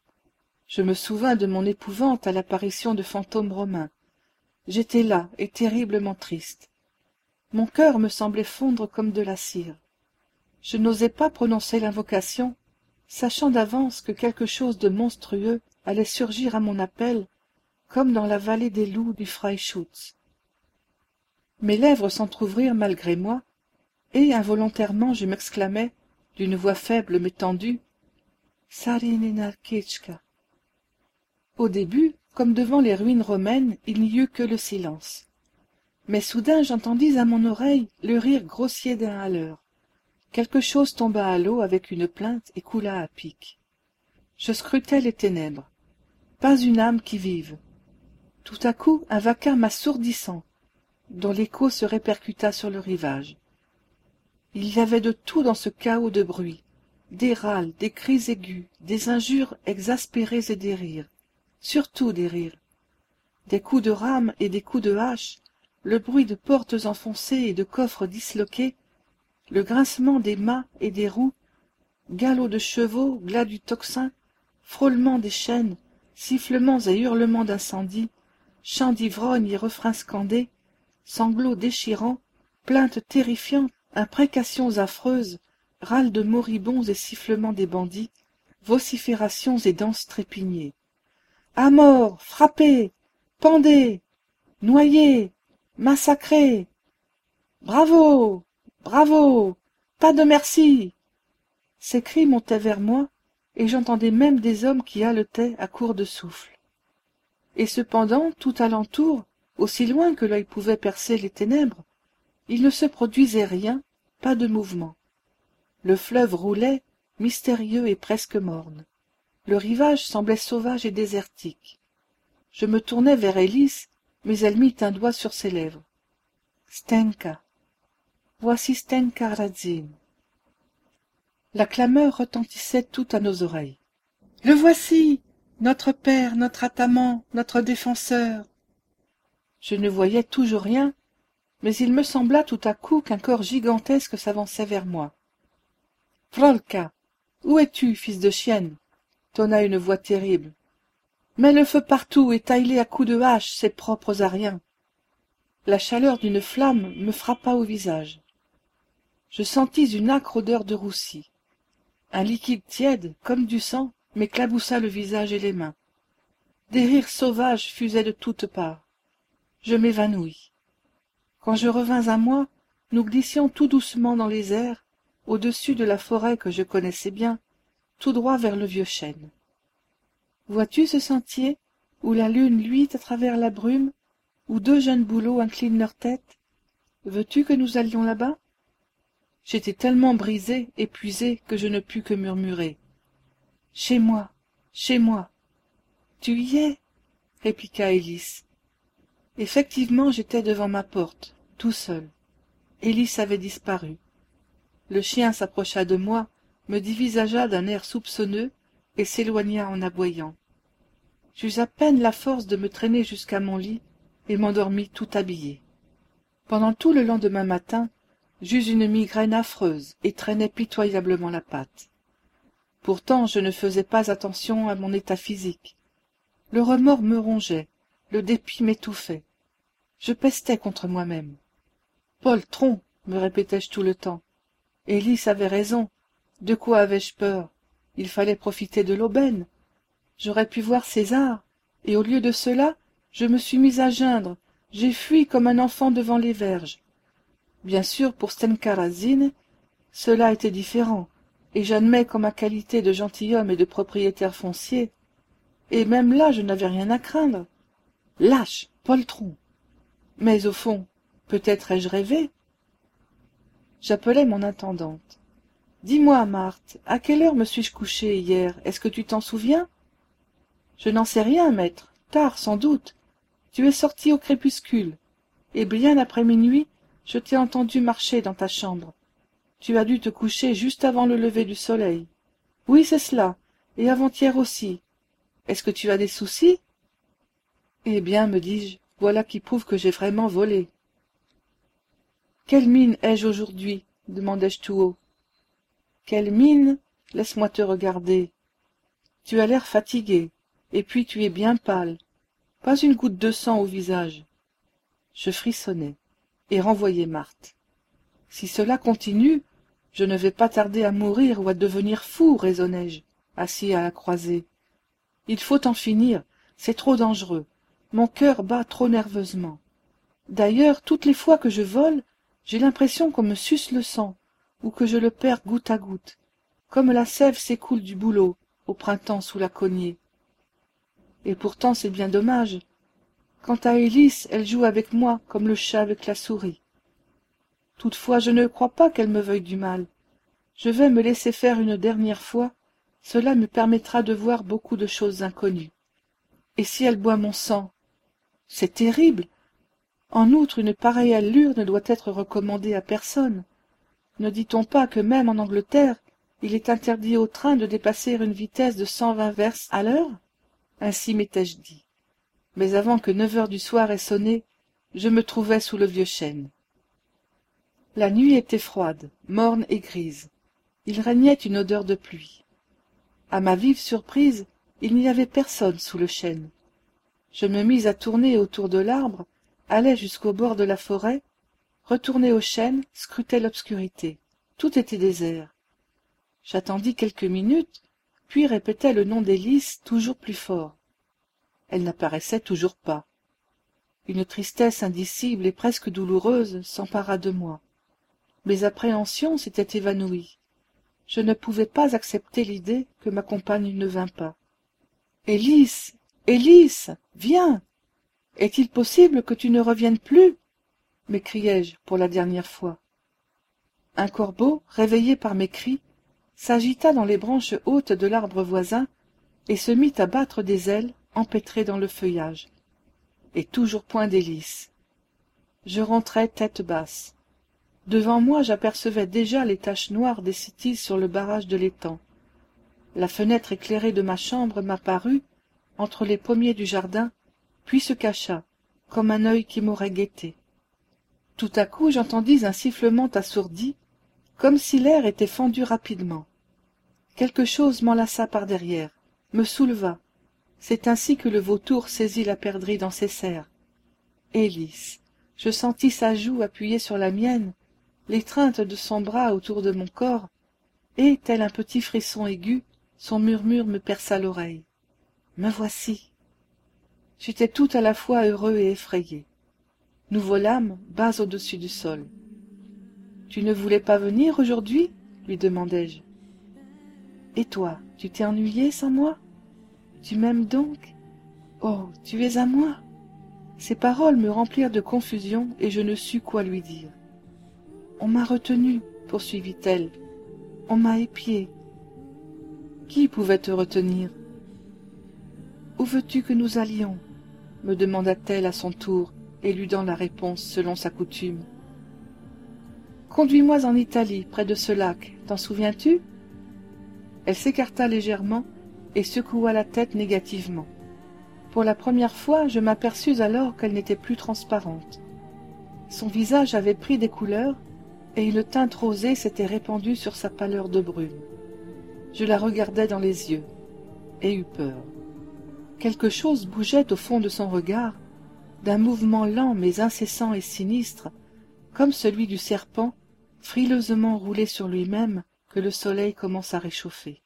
Je me souvins de mon épouvante à l'apparition de fantômes romains. J'étais là et terriblement triste. Mon cœur me semblait fondre comme de la cire. Je n'osais pas prononcer l'invocation, sachant d'avance que quelque chose de monstrueux allait surgir à mon appel, comme dans la vallée des loups du Freischütz. Mes lèvres s'entr'ouvrirent malgré moi, et involontairement je m'exclamai, d'une voix faible mais tendue, « Sarine Nakishka !» Au début, comme devant les ruines romaines, il n'y eut que le silence. Mais soudain j'entendis à mon oreille le rire grossier d'un hâleur. Quelque chose tomba à l'eau avec une plainte et coula à pic. Je scrutai les ténèbres. Pas une âme qui vive. Tout à coup un vacarme assourdissant, dont l'écho se répercuta sur le rivage. Il y avait de tout dans ce chaos de bruit, des râles, des cris aigus, des injures exaspérées et des rires, surtout des rires. Des coups de rame et des coups de hache, le bruit de portes enfoncées et de coffres disloqués, le grincement des mâts et des roues, galop de chevaux, glas du tocsin, frôlement des chaînes, sifflements et hurlements d'incendie, chants d'ivrogne et refrains scandés, sanglots déchirants, plaintes terrifiantes, imprécations affreuses, râles de moribonds et sifflements des bandits, vociférations et danses trépignées. À mort, frappez, pendez, noyez, massacrez. Bravo, bravo, pas de merci. Ces cris montaient vers moi, et j'entendais même des hommes qui haletaient à court de souffle. Et cependant, tout alentour, aussi loin que l'œil pouvait percer les ténèbres, il ne se produisait rien, pas de mouvement. Le fleuve roulait, mystérieux et presque morne. Le rivage semblait sauvage et désertique. Je me tournai vers Hélice, mais elle mit un doigt sur ses lèvres. Stenka. Voici Stenka Razine. La clameur retentissait tout à nos oreilles. Le voici, notre père, notre atamant, notre défenseur. Je ne voyais toujours rien, mais il me sembla tout à coup qu'un corps gigantesque s'avançait vers moi. Vrolka, où es-tu, fils de chienne? Tonna une voix terrible. Mets le feu partout et taille-les à coups de hache, ces propres à rien. La chaleur d'une flamme me frappa au visage. Je sentis une âcre odeur de roussi. Un liquide tiède, comme du sang, m'éclaboussa le visage et les mains. Des rires sauvages fusaient de toutes parts. Je m'évanouis. Quand je revins à moi, nous glissions tout doucement dans les airs, au-dessus de la forêt que je connaissais bien, tout droit vers le vieux chêne. Vois-tu ce sentier, où la lune luit à travers la brume, où deux jeunes bouleaux inclinent leur tête? Veux-tu que nous allions là-bas? J'étais tellement brisé, épuisé, que je ne pus que murmurer. Chez moi, chez moi. Tu y es? Répliqua Hélice. Effectivement, j'étais devant ma porte, tout seul. Hélice avait disparu. Le chien s'approcha de moi, me dévisagea d'un air soupçonneux et s'éloigna en aboyant. J'eus à peine la force de me traîner jusqu'à mon lit et m'endormis tout habillé. Pendant tout le lendemain matin, j'eus une migraine affreuse et traînais pitoyablement la patte. Pourtant, je ne faisais pas attention à mon état physique. Le remords me rongeait, le dépit m'étouffait. Je pestais contre moi-même. Poltron, me répétais-je tout le temps. Hélice avait raison. De quoi avais-je peur? Il fallait profiter de l'aubaine. J'aurais pu voir César, et au lieu de cela, je me suis mis à geindre. J'ai fui comme un enfant devant les verges. Bien sûr, pour Stenka Razine, cela était différent, et j'admets qu'en ma qualité de gentilhomme et de propriétaire foncier, et même là je n'avais rien à craindre. Lâche, poltron. Mais au fond, peut-être ai-je rêvé? J'appelai mon intendante. Dis-moi, Marthe, à quelle heure me suis-je couché hier? Est-ce que tu t'en souviens? Je n'en sais rien, maître. Tard, sans doute. Tu es sorti au crépuscule, et bien après minuit, je t'ai entendu marcher dans ta chambre. Tu as dû te coucher juste avant le lever du soleil. Oui, c'est cela, et avant-hier aussi. Est-ce que tu as des soucis? Eh bien, me dis-je, voilà qui prouve que j'ai vraiment volé. Quelle mine ai-je aujourd'hui? Demandai-je tout haut. Quelle mine? Laisse-moi te regarder. Tu as l'air fatigué, et puis tu es bien pâle. Pas une goutte de sang au visage. Je frissonnai, et renvoyai Marthe. Si cela continue, je ne vais pas tarder à mourir ou à devenir fou, raisonnai-je, assis à la croisée. Il faut en finir, c'est trop dangereux. Mon cœur bat trop nerveusement. D'ailleurs, toutes les fois que je vole, j'ai l'impression qu'on me suce le sang, ou que je le perds goutte à goutte, comme la sève s'écoule du bouleau, au printemps sous la cognée. et pourtant c'est bien dommage. Quant à Élise, elle joue avec moi comme le chat avec la souris. Toutefois, je ne crois pas qu'elle me veuille du mal. Je vais me laisser faire une dernière fois, cela me permettra de voir beaucoup de choses inconnues. Et si elle boit mon sang? C'est terrible. En outre, une pareille allure ne doit être recommandée à personne. Ne dit-on pas que même en Angleterre, il est interdit aux trains de dépasser une vitesse de 120 versts à l'heure? Ainsi m'étais-je dit. Mais avant que 9 heures du soir aient sonné, je me trouvais sous le vieux chêne. La nuit était froide, morne et grise. Il régnait une odeur de pluie. À ma vive surprise, il n'y avait personne sous le chêne. Je me mis à tourner autour de l'arbre, allai jusqu'au bord de la forêt, retournai au chêne, scrutai l'obscurité. Tout était désert. J'attendis quelques minutes, puis répétai le nom d'Élise toujours plus fort. Elle n'apparaissait toujours pas. Une tristesse indicible et presque douloureuse s'empara de moi. Mes appréhensions s'étaient évanouies. Je ne pouvais pas accepter l'idée que ma compagne ne vînt pas. « Élise, Élise, viens! Est-il possible que tu ne reviennes plus ?» m'écriai-je pour la dernière fois. Un corbeau, réveillé par mes cris, s'agita dans les branches hautes de l'arbre voisin et se mit à battre des ailes empêtrées dans le feuillage. Et toujours point d'hélice. Je rentrai tête basse. Devant moi, j'apercevais déjà les taches noires des cytises sur le barrage de l'étang. La fenêtre éclairée de ma chambre m'apparut entre les pommiers du jardin, puis se cacha, comme un œil qui m'aurait guetté. Tout à coup, j'entendis un sifflement assourdi, comme si l'air était fendu rapidement. Quelque chose m'enlaça par derrière, me souleva. C'est ainsi que le vautour saisit la perdrix dans ses serres. Élise, je sentis sa joue appuyée sur la mienne, l'étreinte de son bras autour de mon corps, et, tel un petit frisson aigu, son murmure me perça l'oreille. Me voici. J'étais tout à la fois heureux et effrayé. Nous volâmes bas au-dessus du sol. « Tu ne voulais pas venir aujourd'hui ?» lui demandai-je. « Et toi, tu t'es ennuyé sans moi? Tu m'aimes donc? Oh, tu es à moi !» Ces paroles me remplirent de confusion et je ne sus quoi lui dire. « On m'a retenue, poursuivit-elle. On m'a épiée. »« Qui pouvait te retenir ?»« Où veux-tu que nous allions ?» me demanda-t-elle à son tour, éludant la réponse selon sa coutume. « Conduis-moi en Italie, près de ce lac, t'en souviens-tu » Elle s'écarta légèrement et secoua la tête négativement. Pour la première fois, je m'aperçus alors qu'elle n'était plus transparente. Son visage avait pris des couleurs, et une teinte rosée s'était répandue sur sa pâleur de brume. Je la regardai dans les yeux, et eus peur. Quelque chose bougeait au fond de son regard, d'un mouvement lent mais incessant et sinistre, comme celui du serpent, frileusement roulé sur lui-même, que le soleil commence à réchauffer.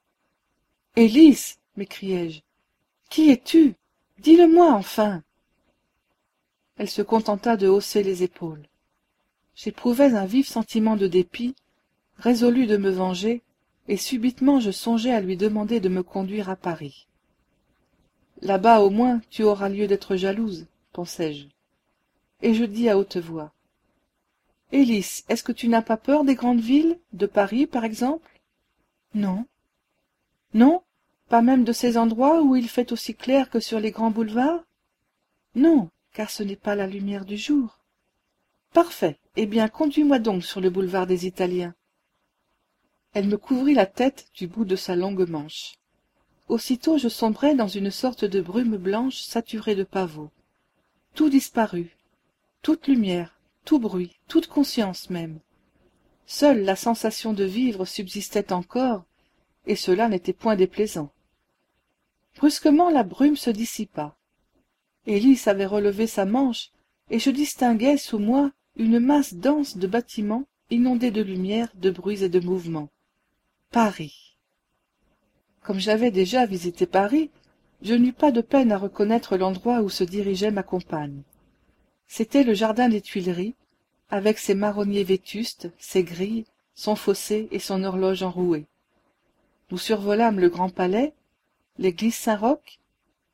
« Élise !» m'écriai-je. « Qui es-tu? Dis-le-moi enfin !» Elle se contenta de hausser les épaules. J'éprouvais un vif sentiment de dépit, résolu de me venger, et subitement je songeai à lui demander de me conduire à Paris. Là-bas, au moins, tu auras lieu d'être jalouse, pensai-je. Et je dis à haute voix. « Élise, est-ce que tu n'as pas peur des grandes villes, de Paris, par exemple ?»« Non. »« Non? Pas même de ces endroits où il fait aussi clair que sur les grands boulevards ?»« Non, car ce n'est pas la lumière du jour. »« Parfait. Eh bien, conduis-moi donc sur le boulevard des Italiens. » Elle me couvrit la tête du bout de sa longue manche. Aussitôt je sombrai dans une sorte de brume blanche saturée de pavots. Tout disparut, toute lumière, tout bruit, toute conscience même. Seule la sensation de vivre subsistait encore, et cela n'était point déplaisant. Brusquement la brume se dissipa. Élise avait relevé sa manche, et je distinguai sous moi une masse dense de bâtiments inondés de lumière, de bruits et de mouvements. Paris. Comme j'avais déjà visité Paris, je n'eus pas de peine à reconnaître l'endroit où se dirigeait ma compagne. C'était le jardin des Tuileries, avec ses marronniers vétustes, ses grilles, son fossé et son horloge enrouée. Nous survolâmes le Grand Palais, l'église Saint-Roch,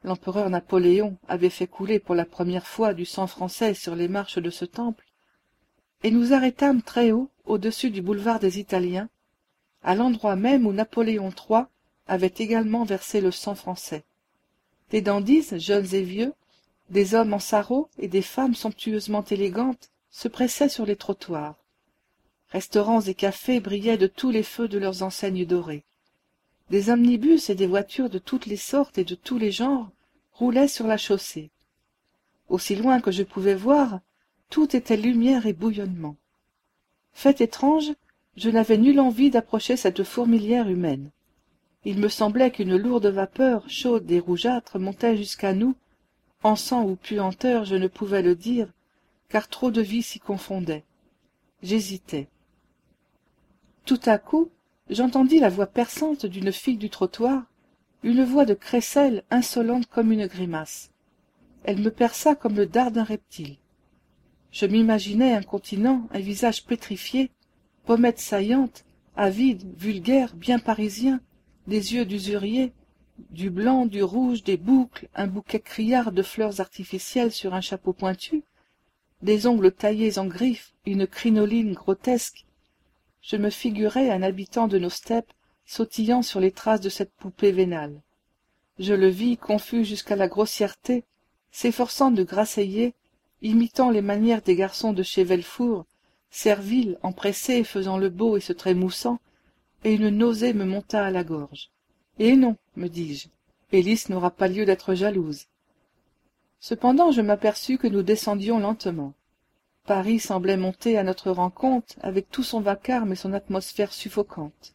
l'empereur Napoléon avait fait couler pour la première fois du sang français sur les marches de ce temple, et nous arrêtâmes très haut, au-dessus du boulevard des Italiens, à l'endroit même où Napoléon III avait également versé le sang français. Des dandies, jeunes et vieux, des hommes en sarrau et des femmes somptueusement élégantes se pressaient sur les trottoirs. Restaurants et cafés brillaient de tous les feux de leurs enseignes dorées. Des omnibus et des voitures de toutes les sortes et de tous les genres roulaient sur la chaussée. Aussi loin que je pouvais voir, tout était lumière et bouillonnement. Fait étrange, je n'avais nulle envie d'approcher cette fourmilière humaine. Il me semblait qu'une lourde vapeur, chaude et rougeâtre, montait jusqu'à nous, encens ou puanteur, je ne pouvais le dire, car trop de vie s'y confondait. J'hésitais. Tout à coup, j'entendis la voix perçante d'une fille du trottoir, une voix de crécelle insolente comme une grimace. Elle me perça comme le dard d'un reptile. Je m'imaginais incontinent, un visage pétrifié, pommettes saillantes, avide, vulgaire, bien parisien, des yeux d'usurier, du blanc, du rouge, des boucles, un bouquet criard de fleurs artificielles sur un chapeau pointu, des ongles taillés en griffes, une crinoline grotesque. Je me figurais un habitant de nos steppes sautillant sur les traces de cette poupée vénale. Je le vis, confus jusqu'à la grossièreté, s'efforçant de grasseiller, imitant les manières des garçons de chez Vellefour, servile, empressé, faisant le beau et se trémoussant, et une nausée me monta à la gorge. Et non, me dis-je, Hélice n'aura pas lieu d'être jalouse. Cependant je m'aperçus que nous descendions lentement. Paris semblait monter à notre rencontre avec tout son vacarme et son atmosphère suffocante.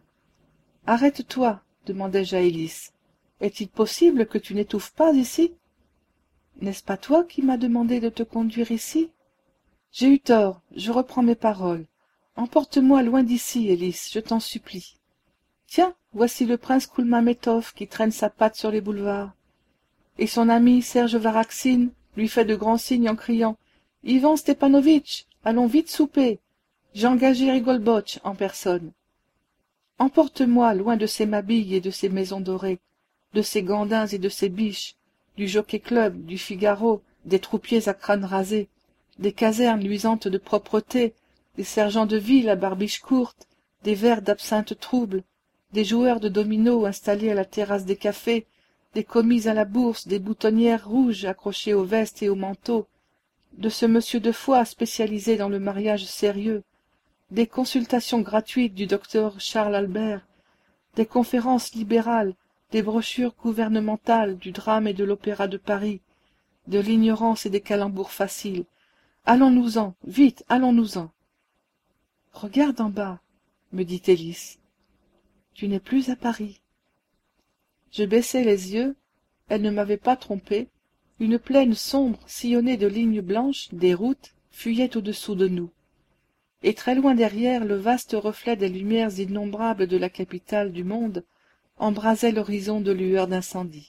« Arrête-toi, demandai-je à Hélice. Est-il possible que tu n'étouffes pas ici ? N'est-ce pas toi qui m'as demandé de te conduire ici ? J'ai eu tort, je reprends mes paroles. Emporte-moi loin d'ici, Hélice, je t'en supplie. Tiens, voici le prince Koulmametov qui traîne sa patte sur les boulevards. Et son ami Serge Varaxine lui fait de grands signes en criant « Ivan Stepanovitch, allons vite souper !» J'ai engagé Rigolbotch en personne. Emporte-moi loin de ces mabilles et de ces maisons dorées, de ces gandins et de ces biches, du jockey-club, du Figaro, des troupiers à crâne rasé, des casernes luisantes de propreté, des sergents de ville à barbiche courte, des verres d'absinthe trouble, des joueurs de dominos installés à la terrasse des cafés, des commis à la bourse, des boutonnières rouges accrochées aux vestes et aux manteaux, de ce monsieur de Foix spécialisé dans le mariage sérieux, des consultations gratuites du docteur Charles Albert, des conférences libérales, des brochures gouvernementales, du drame et de l'opéra de Paris, de l'ignorance et des calembours faciles. Allons-nous-en, vite, allons-nous-en. Regarde en bas, me dit Hélice. Tu n'es plus à Paris. Je baissai les yeux, elle ne m'avait pas trompé, une plaine sombre sillonnée de lignes blanches, des routes, fuyait au-dessous de nous. Et très loin derrière, le vaste reflet des lumières innombrables de la capitale du monde embrasait l'horizon de lueurs d'incendie.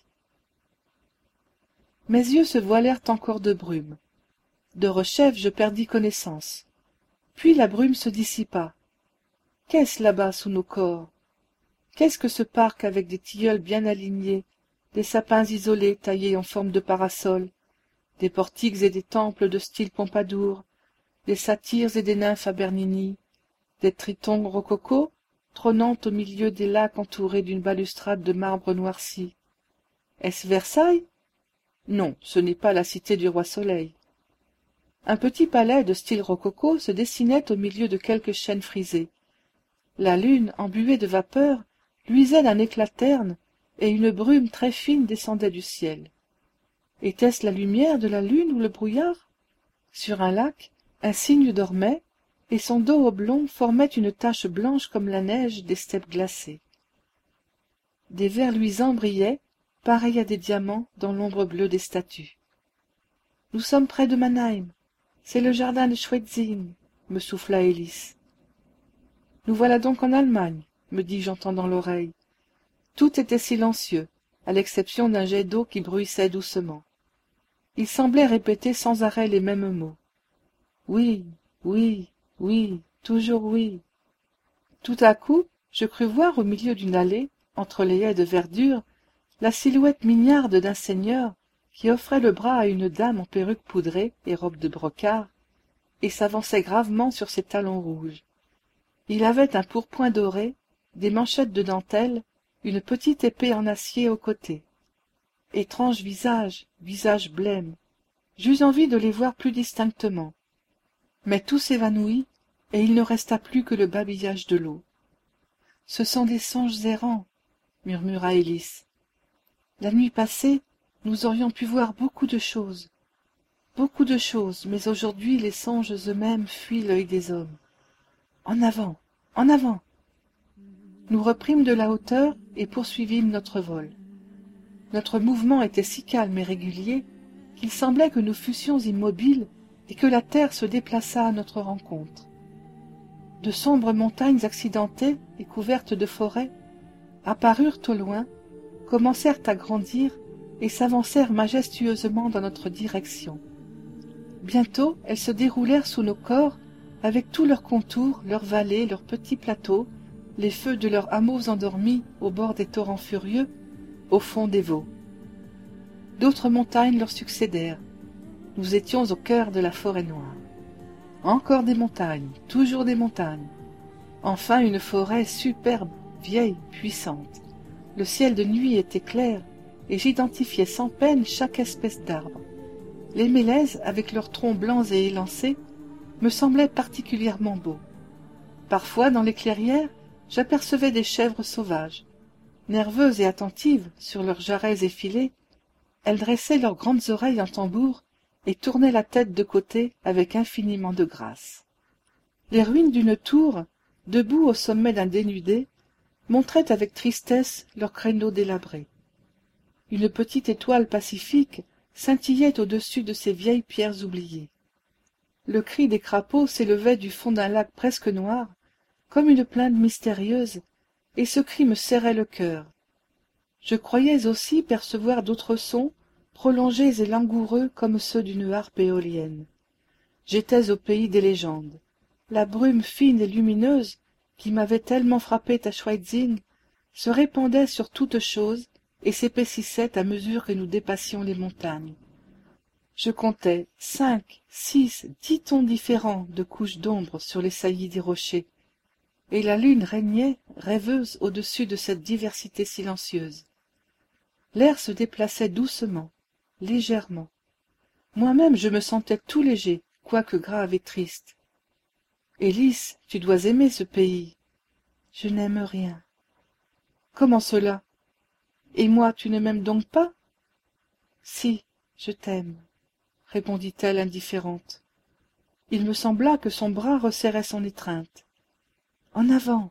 Mes yeux se voilèrent encore de brume. De rechef, je perdis connaissance. Puis la brume se dissipa. Qu'est-ce là-bas sous nos corps? Qu'est-ce que ce parc avec des tilleuls bien alignés, des sapins isolés taillés en forme de parasol, des portiques et des temples de style Pompadour, des satyres et des nymphes à Bernini, des tritons rococo trônant au milieu des lacs entourés d'une balustrade de marbre noirci. Est-ce Versailles? Non, ce n'est pas la cité du roi Soleil. Un petit palais de style rococo se dessinait au milieu de quelques chênes frisés. La lune, embuée de vapeur, luisait d'un éclat terne, et une brume très fine descendait du ciel. Était-ce la lumière de la lune ou le brouillard? Sur un lac, un cygne dormait, et son dos oblong formait une tache blanche comme la neige des steppes glacées. Des verres luisants brillaient, pareils à des diamants, dans l'ombre bleue des statues. « Nous sommes près de Mannheim. C'est le jardin de Schwetzing, me souffla Hélice. Nous voilà donc en Allemagne, me dis-je en tendant l'oreille. Tout était silencieux, à l'exception d'un jet d'eau qui bruissait doucement. Il semblait répéter sans arrêt les mêmes mots. Oui, oui, oui, toujours oui. Tout à coup, je crus voir au milieu d'une allée, entre les haies de verdure, la silhouette mignarde d'un seigneur qui offrait le bras à une dame en perruque poudrée et robe de brocart, et s'avançait gravement sur ses talons rouges. Il avait un pourpoint doré, des manchettes de dentelle, une petite épée en acier au côté. Étrange visage, visage blême. J'eus envie de les voir plus distinctement. Mais tout s'évanouit, et il ne resta plus que le babillage de l'eau. « Ce sont des songes errants, » murmura Hélice. « La nuit passée, nous aurions pu voir beaucoup de choses, mais aujourd'hui les songes eux-mêmes fuient l'œil des hommes. En avant, en avant !» Nous reprîmes de la hauteur et poursuivîmes notre vol. Notre mouvement était si calme et régulier qu'il semblait que nous fussions immobiles et que la terre se déplaçât à notre rencontre. De sombres montagnes accidentées et couvertes de forêts apparurent au loin, commencèrent à grandir et s'avancèrent majestueusement dans notre direction. Bientôt elles se déroulèrent sous nos corps avec tous leurs contours, leurs vallées, leurs petits plateaux, les feux de leurs hameaux endormis au bord des torrents furieux, au fond des Vaux. D'autres montagnes leur succédèrent. Nous étions au cœur de la forêt noire. Encore des montagnes, toujours des montagnes. Enfin une forêt superbe, vieille, puissante. Le ciel de nuit était clair, et j'identifiais sans peine chaque espèce d'arbre. Les mélèzes, avec leurs troncs blancs et élancés, me semblaient particulièrement beaux. Parfois, dans les clairières, j'apercevais des chèvres sauvages. Nerveuses et attentives, sur leurs jarrets effilés, elles dressaient leurs grandes oreilles en tambour et tournaient la tête de côté avec infiniment de grâce. Les ruines d'une tour, debout au sommet d'un dénudé, montraient avec tristesse leurs créneaux délabrés. Une petite étoile pacifique scintillait au-dessus de ces vieilles pierres oubliées. Le cri des crapauds s'élevait du fond d'un lac presque noir, comme une plainte mystérieuse, et ce cri me serrait le cœur. Je croyais aussi percevoir d'autres sons, prolongés et langoureux comme ceux d'une harpe éolienne. J'étais au pays des légendes. La brume fine et lumineuse, qui m'avait tellement frappé à Schwetzing, se répandait sur toute chose et s'épaississait à mesure que nous dépassions les montagnes. Je comptais 5, 6, 10 tons différents de couches d'ombre sur les saillies des rochers, et la lune régnait, rêveuse, au-dessus de cette diversité silencieuse. L'air se déplaçait doucement, légèrement. Moi-même je me sentais tout léger, quoique grave et triste. « Hélice, tu dois aimer ce pays. »« Je n'aime rien. »« Comment cela? Et moi, tu ne m'aimes donc pas ?»« Si, je t'aime, » répondit-elle indifférente. Il me sembla que son bras resserrait son étreinte. « En avant,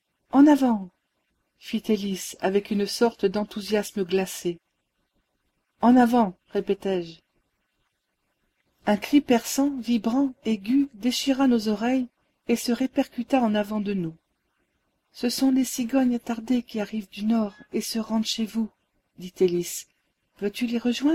fit Hélice avec une sorte d'enthousiasme glacé. « En avant, répétai-je. Un cri perçant, vibrant, aigu, déchira nos oreilles et se répercuta en avant de nous. « Ce sont les cigognes attardées qui arrivent du nord et se rendent chez vous, » dit Hélice. « Veux-tu les rejoindre ?»«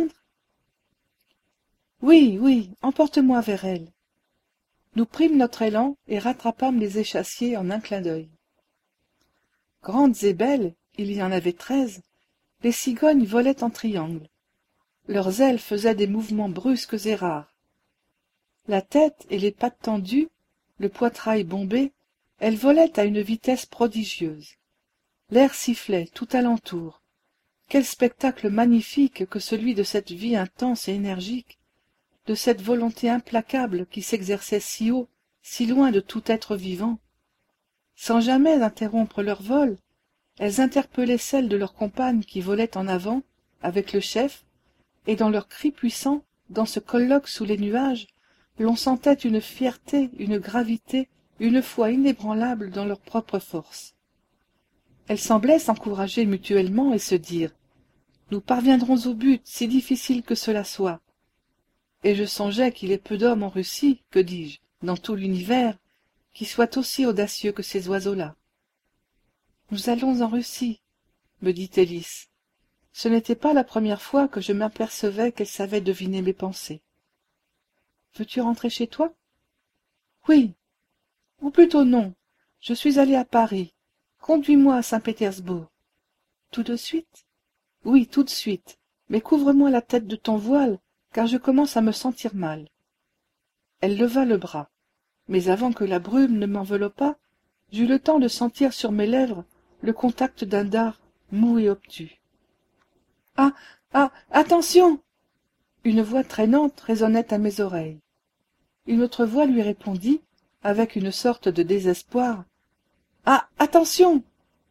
Oui, oui, emporte-moi vers elles. » Nous prîmes notre élan et rattrapâmes les échassiers en un clin d'œil. Grandes et belles, il y en avait 13, les cigognes volaient en triangle. Leurs ailes faisaient des mouvements brusques et rares. La tête et les pattes tendues, le poitrail bombé, elles volaient à une vitesse prodigieuse. L'air sifflait tout alentour. Quel spectacle magnifique que celui de cette vie intense et énergique, de cette volonté implacable qui s'exerçait si haut, si loin de tout être vivant. Sans jamais interrompre leur vol, elles interpellaient celles de leurs compagnes qui volaient en avant, avec le chef, et dans leurs cris puissants, dans ce colloque sous les nuages, l'on sentait une fierté, une gravité, une foi inébranlable dans leur propre force. Elles semblaient s'encourager mutuellement et se dire « Nous parviendrons au but, si difficile que cela soit. » Et je songeais qu'il est peu d'hommes en Russie, que dis-je, dans tout l'univers, qui soient aussi audacieux que ces oiseaux-là. « Nous allons en Russie, » me dit Hélice. Ce n'était pas la première fois que je m'apercevais qu'elle savait deviner mes pensées. « Veux-tu rentrer chez toi ?»« Oui. Ou plutôt non. Je suis allé à Paris. Conduis-moi à Saint-Pétersbourg. »« Tout de suite ?»« Oui, tout de suite. Mais couvre-moi la tête de ton voile, car je commence à me sentir mal. » Elle leva le bras. Mais avant que la brume ne m'enveloppât, j'eus le temps de sentir sur mes lèvres le contact d'un dard mou et obtus. « Ah! Ah! Attention !» Une voix traînante résonnait à mes oreilles. Une autre voix lui répondit, avec une sorte de désespoir. « Ah! Attention !»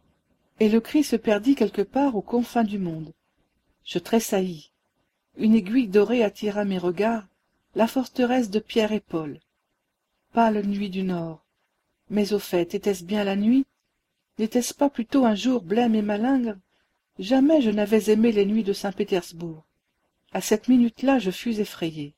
Et le cri se perdit quelque part aux confins du monde. Je tressaillis. Une aiguille dorée attira mes regards, la forteresse de Pierre et Paul. Pâle nuit du Nord. Mais au fait, était-ce bien la nuit? N'était-ce pas plutôt un jour blême et malingre? Jamais je n'avais aimé les nuits de Saint-Pétersbourg. À cette minute-là, je fus effrayé.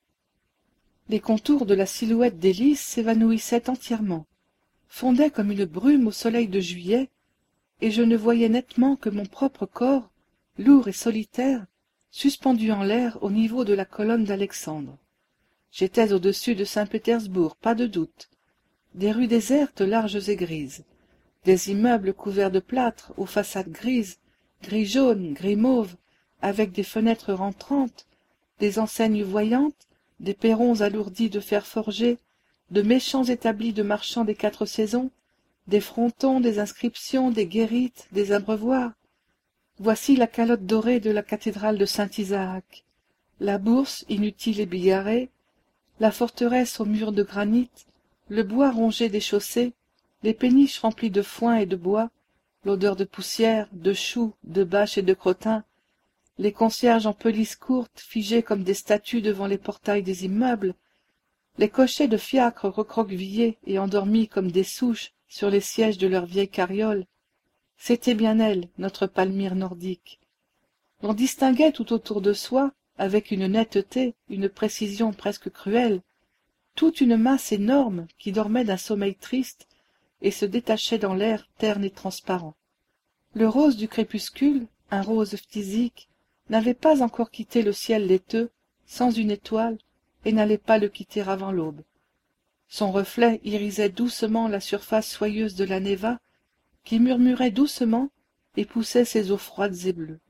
Les contours de la silhouette d'Hélice s'évanouissaient entièrement, fondaient comme une brume au soleil de juillet, et je ne voyais nettement que mon propre corps, lourd et solitaire, suspendu en l'air au niveau de la colonne d'Alexandre. J'étais au-dessus de Saint-Pétersbourg, pas de doute. Des rues désertes, larges et grises, des immeubles couverts de plâtre, aux façades grises, gris-jaune, gris-mauve, avec des fenêtres rentrantes, des enseignes voyantes, des perrons alourdis de fer forgé, de méchants établis de marchands des 4 saisons, des frontons, des inscriptions, des guérites, des abreuvoirs. Voici la calotte dorée de la cathédrale de Saint-Isaac, la bourse inutile et bigarrée, la forteresse aux murs de granit, le bois rongé des chaussées, les péniches remplies de foin et de bois, l'odeur de poussière, de choux, de bâches et de crottin, les concierges en pelisse courte, figés comme des statues devant les portails des immeubles, les cochers de fiacre recroquevillés et endormis comme des souches sur les sièges de leurs vieilles carrioles. C'était bien elle, notre Palmyre nordique. L'on distinguait tout autour de soi, avec une netteté, une précision presque cruelle, toute une masse énorme qui dormait d'un sommeil triste et se détachait dans l'air terne et transparent. Le rose du crépuscule, un rose phtisique, n'avait pas encore quitté le ciel laiteux, sans une étoile, et n'allait pas le quitter avant l'aube. Son reflet irisait doucement la surface soyeuse de la Neva, qui murmurait doucement et poussait ses eaux froides et bleues.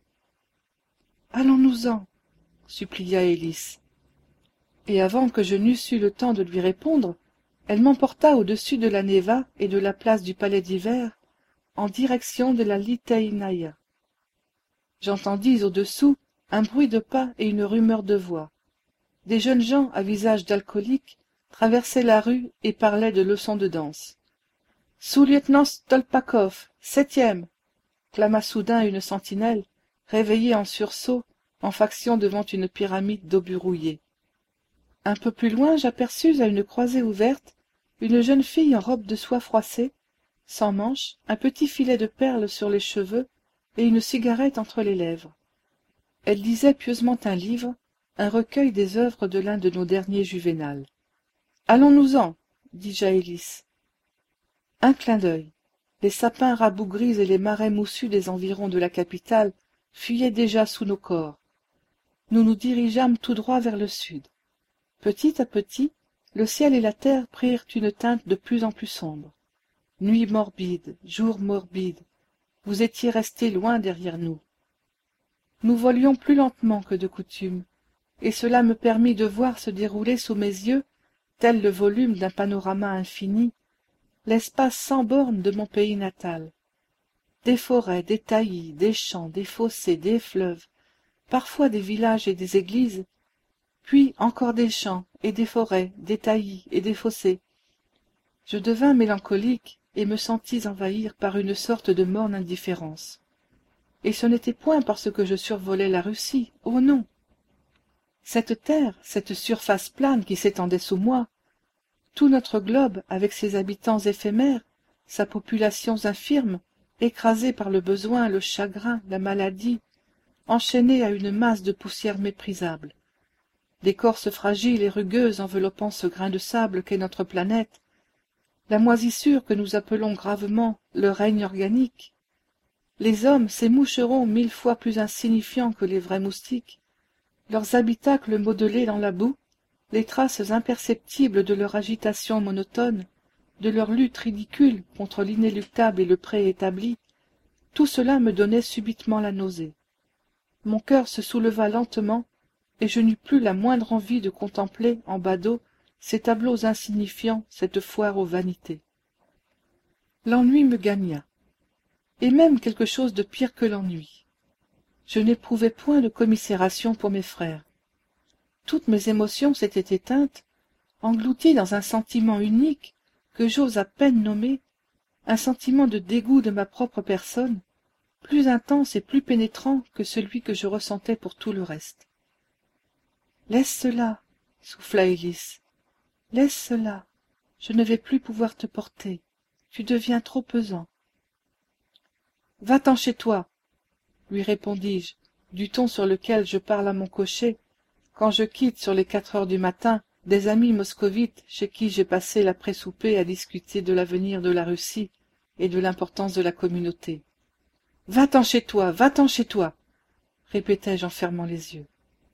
« Allons-nous-en » supplia Hélice. Et avant que je n'eusse eu le temps de lui répondre, elle m'emporta au-dessus de la Neva et de la place du Palais d'Hiver, en direction de la Liteinaïa. J'entendis au-dessous un bruit de pas et une rumeur de voix. Des jeunes gens à visage d'alcoolique traversaient la rue et parlaient de leçons de danse. « Sous-lieutenant Stolpakov, 7e » clama soudain une sentinelle, réveillée en sursaut, en faction devant une pyramide d'obus rouillés. Un peu plus loin, j'aperçus à une croisée ouverte une jeune fille en robe de soie froissée, sans manches, un petit filet de perles sur les cheveux et une cigarette entre les lèvres. Elle lisait pieusement un livre, un recueil des œuvres de l'un de nos derniers Juvénal. « Allons-nous-en » dis-je à Hélice. Un clin d'œil. Les sapins rabougris et les marais moussus des environs de la capitale fuyaient déjà sous nos corps. Nous nous dirigeâmes tout droit vers le sud. Petit à petit, le ciel et la terre prirent une teinte de plus en plus sombre. Nuit morbide, jour morbide, vous étiez restés loin derrière nous. Nous volions plus lentement que de coutume, et cela me permit de voir se dérouler sous mes yeux, tel le volume d'un panorama infini, l'espace sans bornes de mon pays natal. Des forêts, des taillis, des champs, des fossés, des fleuves, parfois des villages et des églises, puis encore des champs et des forêts, des taillis et des fossés. Je devins mélancolique et me sentis envahir par une sorte de morne indifférence. Et ce n'était point parce que je survolais la Russie, oh non! Cette terre, cette surface plane qui s'étendait sous moi, tout notre globe avec ses habitants éphémères, sa population infirme, écrasée par le besoin, le chagrin, la maladie, enchaînée à une masse de poussière méprisable. L'écorce fragile et rugueuse enveloppant ce grain de sable qu'est notre planète, la moisissure que nous appelons gravement le règne organique, les hommes, ces moucherons 1000 fois plus insignifiants que les vrais moustiques, leurs habitacles modelés dans la boue, les traces imperceptibles de leur agitation monotone, de leur lutte ridicule contre l'inéluctable et le préétabli, tout cela me donnait subitement la nausée. mon cœur se souleva lentement, et je n'eus plus la moindre envie de contempler, en bas d'eau, ces tableaux insignifiants, cette foire aux vanités. L'ennui me gagna, et même quelque chose de pire que l'ennui. Je n'éprouvais point de commisération pour mes frères. Toutes mes émotions s'étaient éteintes, englouties dans un sentiment unique que j'ose à peine nommer, un sentiment de dégoût de ma propre personne, plus intense et plus pénétrant que celui que je ressentais pour tout le reste. « Laisse cela, souffla Élise. « Laisse cela. Je ne vais plus pouvoir te porter. Tu deviens trop pesant. »« Va-t'en chez toi, lui répondis-je, du ton sur lequel je parle à mon cocher, quand je quitte sur les 4 heures du matin des amis moscovites chez qui j'ai passé l'après-souper à discuter de l'avenir de la Russie et de l'importance de la communauté. « Va-t'en chez toi, va-t'en chez toi !» répétai-je en fermant les yeux.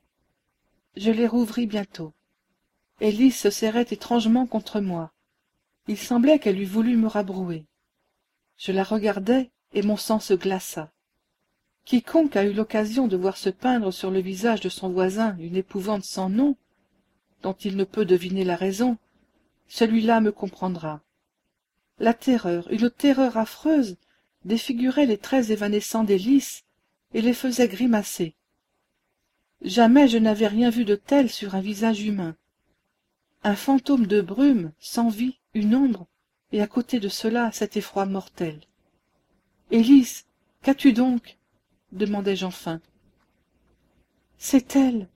Je les rouvris bientôt. Élise se serrait étrangement contre moi. Il semblait qu'elle eût voulu me rabrouer. Je la regardai et mon sang se glaça. Quiconque a eu l'occasion de voir se peindre sur le visage de son voisin une épouvante sans nom, dont il ne peut deviner la raison, celui-là me comprendra. La terreur, une terreur affreuse, défigurait les traits évanescents d'Élise et les faisait grimacer. Jamais je n'avais rien vu de tel sur un visage humain. Un fantôme de brume, sans vie, une ombre, et à côté de cela cet effroi mortel. « Élise, qu'as-tu donc ?» demandai-je enfin. « C'est elle,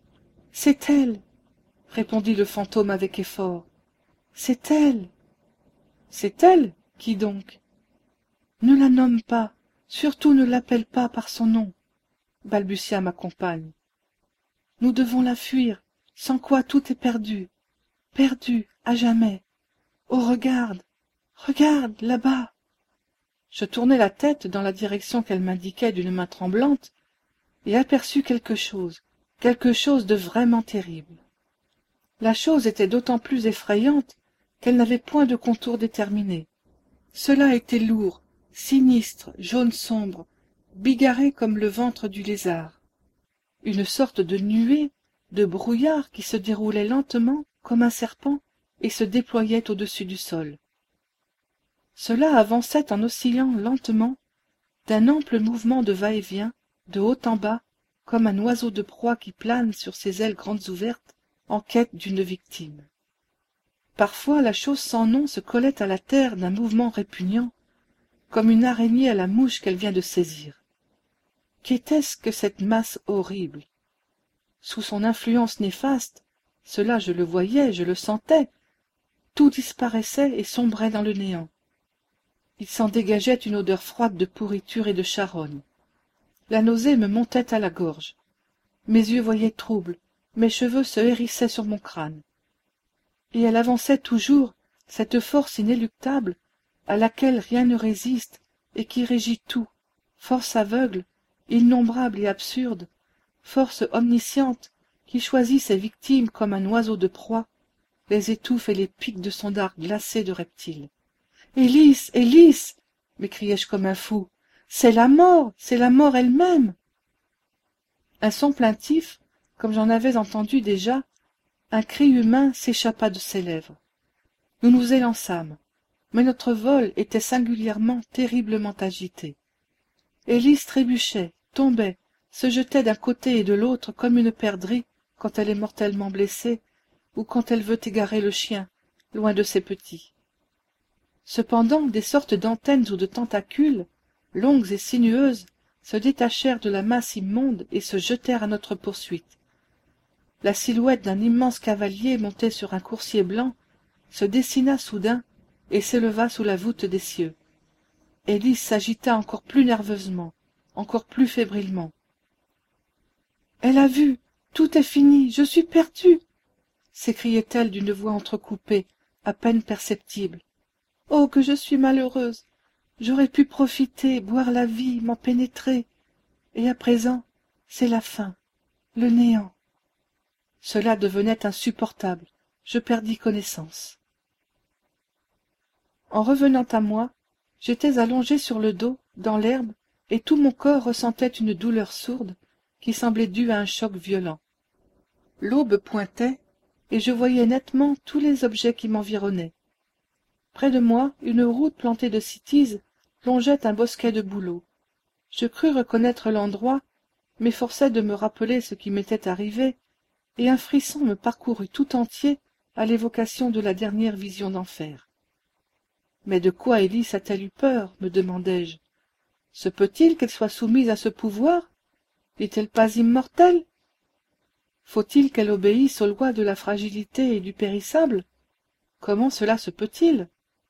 répondit le fantôme avec effort. « C'est elle. »« C'est elle? Qui donc ?»« Ne la nomme pas, surtout ne l'appelle pas par son nom, » balbutia ma compagne. « Nous devons la fuir, sans quoi tout est perdu, à jamais. Oh, regarde, regarde, là-bas !» Je tournai la tête dans la direction qu'elle m'indiquait d'une main tremblante, et aperçus quelque chose de vraiment terrible. La chose était d'autant plus effrayante qu'elle n'avait point de contour déterminé. Cela était lourd, sinistre, jaune sombre, bigarré comme le ventre du lézard. Une sorte de nuée, de brouillard qui se déroulait lentement comme un serpent et se déployait au-dessus du sol. Cela avançait en oscillant lentement, d'un ample mouvement de va-et-vient, de haut en bas, comme un oiseau de proie qui plane sur ses ailes grandes ouvertes, en quête d'une victime. Parfois la chose sans nom se collait à la terre d'un mouvement répugnant, comme une araignée à la mouche qu'elle vient de saisir. Qu'était-ce que cette masse horrible? Sous son influence néfaste, cela je le voyais, je le sentais, tout disparaissait et sombrait dans le néant. Il s'en dégageait une odeur froide de pourriture et de charogne. La nausée me montait à la gorge. Mes yeux voyaient troubles, mes cheveux se hérissaient sur mon crâne. Et elle avançait toujours, cette force inéluctable, à laquelle rien ne résiste et qui régit tout, force aveugle, innombrable et absurde, force omnisciente qui choisit ses victimes comme un oiseau de proie, les étouffe et les pique de son dard glacé de reptile. « Élise, Élise !» m'écriai-je comme un fou. « C'est la mort elle-même !» Un son plaintif, comme j'en avais entendu déjà, un cri humain s'échappa de ses lèvres. Nous nous élançâmes, mais notre vol était singulièrement, terriblement agité. Élise trébuchait, tombait, se jetait d'un côté et de l'autre comme une perdrix quand elle est mortellement blessée ou quand elle veut égarer le chien, loin de ses petits. Cependant, des sortes d'antennes ou de tentacules, longues et sinueuses, se détachèrent de la masse immonde et se jetèrent à notre poursuite. La silhouette d'un immense cavalier monté sur un coursier blanc se dessina soudain et s'éleva sous la voûte des cieux. Élise s'agita encore plus nerveusement, encore plus fébrilement. « Elle a vu, tout est fini, je suis perdue !» s'écriait-elle d'une voix entrecoupée, à peine perceptible. « Oh, que je suis malheureuse! J'aurais pu profiter, boire la vie, m'en pénétrer. Et à présent, c'est la fin, le néant. » Cela devenait insupportable. Je perdis connaissance. En revenant à moi, j'étais allongé sur le dos, dans l'herbe, et tout mon corps ressentait une douleur sourde, qui semblait due à un choc violent. L'aube pointait, et je voyais nettement tous les objets qui m'environnaient. Près de moi, une route plantée de cytises longeait un bosquet de bouleaux. Je crus reconnaître l'endroit, m'efforçai de me rappeler ce qui m'était arrivé, et un frisson me parcourut tout entier à l'évocation de la dernière vision d'enfer. Mais de quoi Hélice a-t-elle eu peur, me demandai-je. Se peut-il qu'elle soit soumise à ce pouvoir? N'est-elle pas immortelle? Faut-il qu'elle obéisse aux lois de la fragilité et du périssable? Comment cela se peut-il?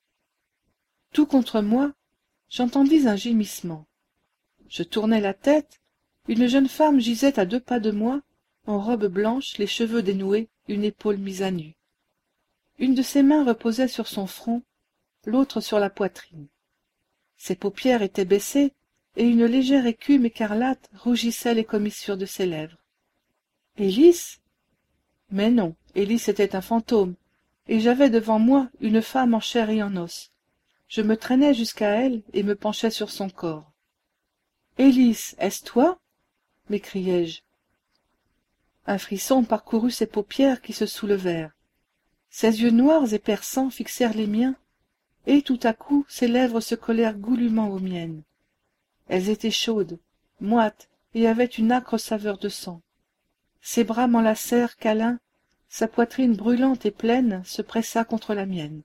Tout contre moi, j'entendis un gémissement. Je tournai la tête, une jeune femme gisait à 2 pas de moi, en robe blanche, les cheveux dénoués, une épaule mise à nu. Une de ses mains reposait sur son front, l'autre sur la poitrine. Ses paupières étaient baissées, et une légère écume écarlate rougissait les commissures de ses lèvres. Hélice? Mais non, Hélice était un fantôme, et j'avais devant moi une femme en chair et en os. Je me traînai jusqu'à elle et me penchai sur son corps. « Hélice, est-ce toi ?» m'écriai-je. Un frisson parcourut ses paupières qui se soulevèrent. Ses yeux noirs et perçants fixèrent les miens, et tout à coup ses lèvres se collèrent goulûment aux miennes. Elles étaient chaudes, moites, et avaient une âcre saveur de sang. Ses bras m'enlacèrent câlins, sa poitrine brûlante et pleine se pressa contre la mienne.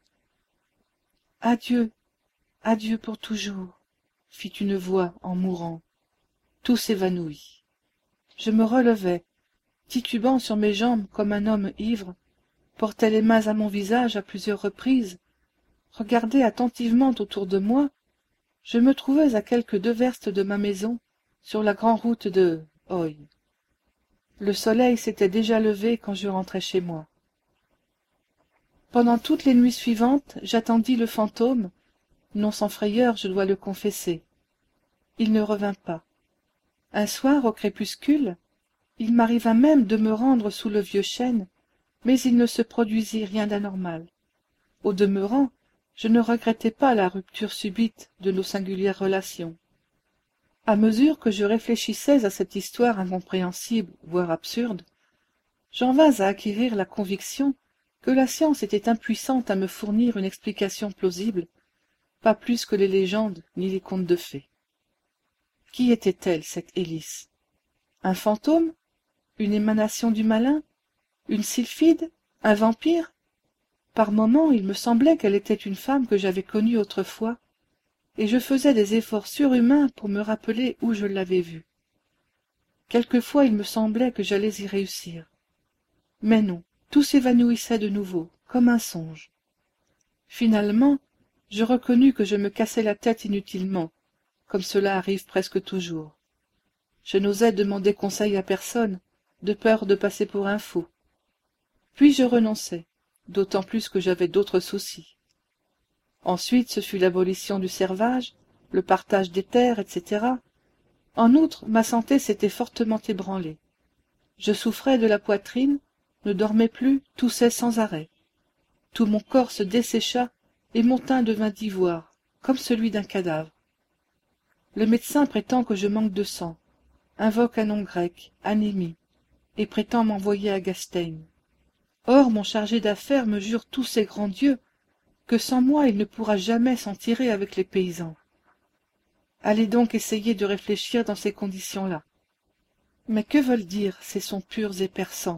« Adieu, adieu pour toujours !» fit une voix en mourant. Tout s'évanouit. Je me relevai, titubant sur mes jambes comme un homme ivre, portai les mains à mon visage à plusieurs reprises, regardai attentivement autour de moi. Je me trouvais à quelques 2 verstes de ma maison, sur la grande route de Hoy. Le soleil s'était déjà levé quand je rentrai chez moi. Pendant toutes les nuits suivantes, j'attendis le fantôme, non sans frayeur, je dois le confesser. Il ne revint pas. Un soir, au crépuscule, il m'arriva même de me rendre sous le vieux chêne, mais il ne se produisit rien d'anormal. Au demeurant, je ne regrettais pas la rupture subite de nos singulières relations. À mesure que je réfléchissais à cette histoire incompréhensible, voire absurde, j'en vins à acquérir la conviction que la science était impuissante à me fournir une explication plausible, pas plus que les légendes ni les contes de fées. Qui était-elle, cette Hélice? Un fantôme? Une émanation du malin? Une sylphide? Un vampire? Par moments, il me semblait qu'elle était une femme que j'avais connue autrefois, et je faisais des efforts surhumains pour me rappeler où je l'avais vue. Quelquefois il me semblait que j'allais y réussir. Mais non, tout s'évanouissait de nouveau, comme un songe. Finalement, je reconnus que je me cassais la tête inutilement, comme cela arrive presque toujours. Je n'osais demander conseil à personne, de peur de passer pour un fou. Puis je renonçai, d'autant plus que j'avais d'autres soucis. Ensuite ce fut l'abolition du servage, le partage des terres, etc. En outre, ma santé s'était fortement ébranlée. Je souffrais de la poitrine, ne dormais plus, toussais sans arrêt. Tout mon corps se dessécha et mon teint devint d'ivoire, comme celui d'un cadavre. Le médecin prétend que je manque de sang, invoque un nom grec, anémie, et prétend m'envoyer à Gastein. Or mon chargé d'affaires me jure tous ces grands dieux que sans moi il ne pourra jamais s'en tirer avec les paysans. Allez donc essayer de réfléchir dans ces conditions-là. Mais que veulent dire ces sons purs et perçants?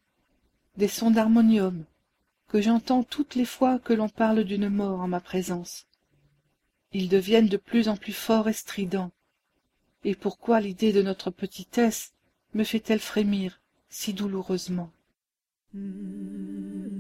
Des sons d'harmonium, que j'entends toutes les fois que l'on parle d'une mort en ma présence. Ils deviennent de plus en plus forts et stridents. Et pourquoi l'idée de notre petitesse me fait-elle frémir si douloureusement?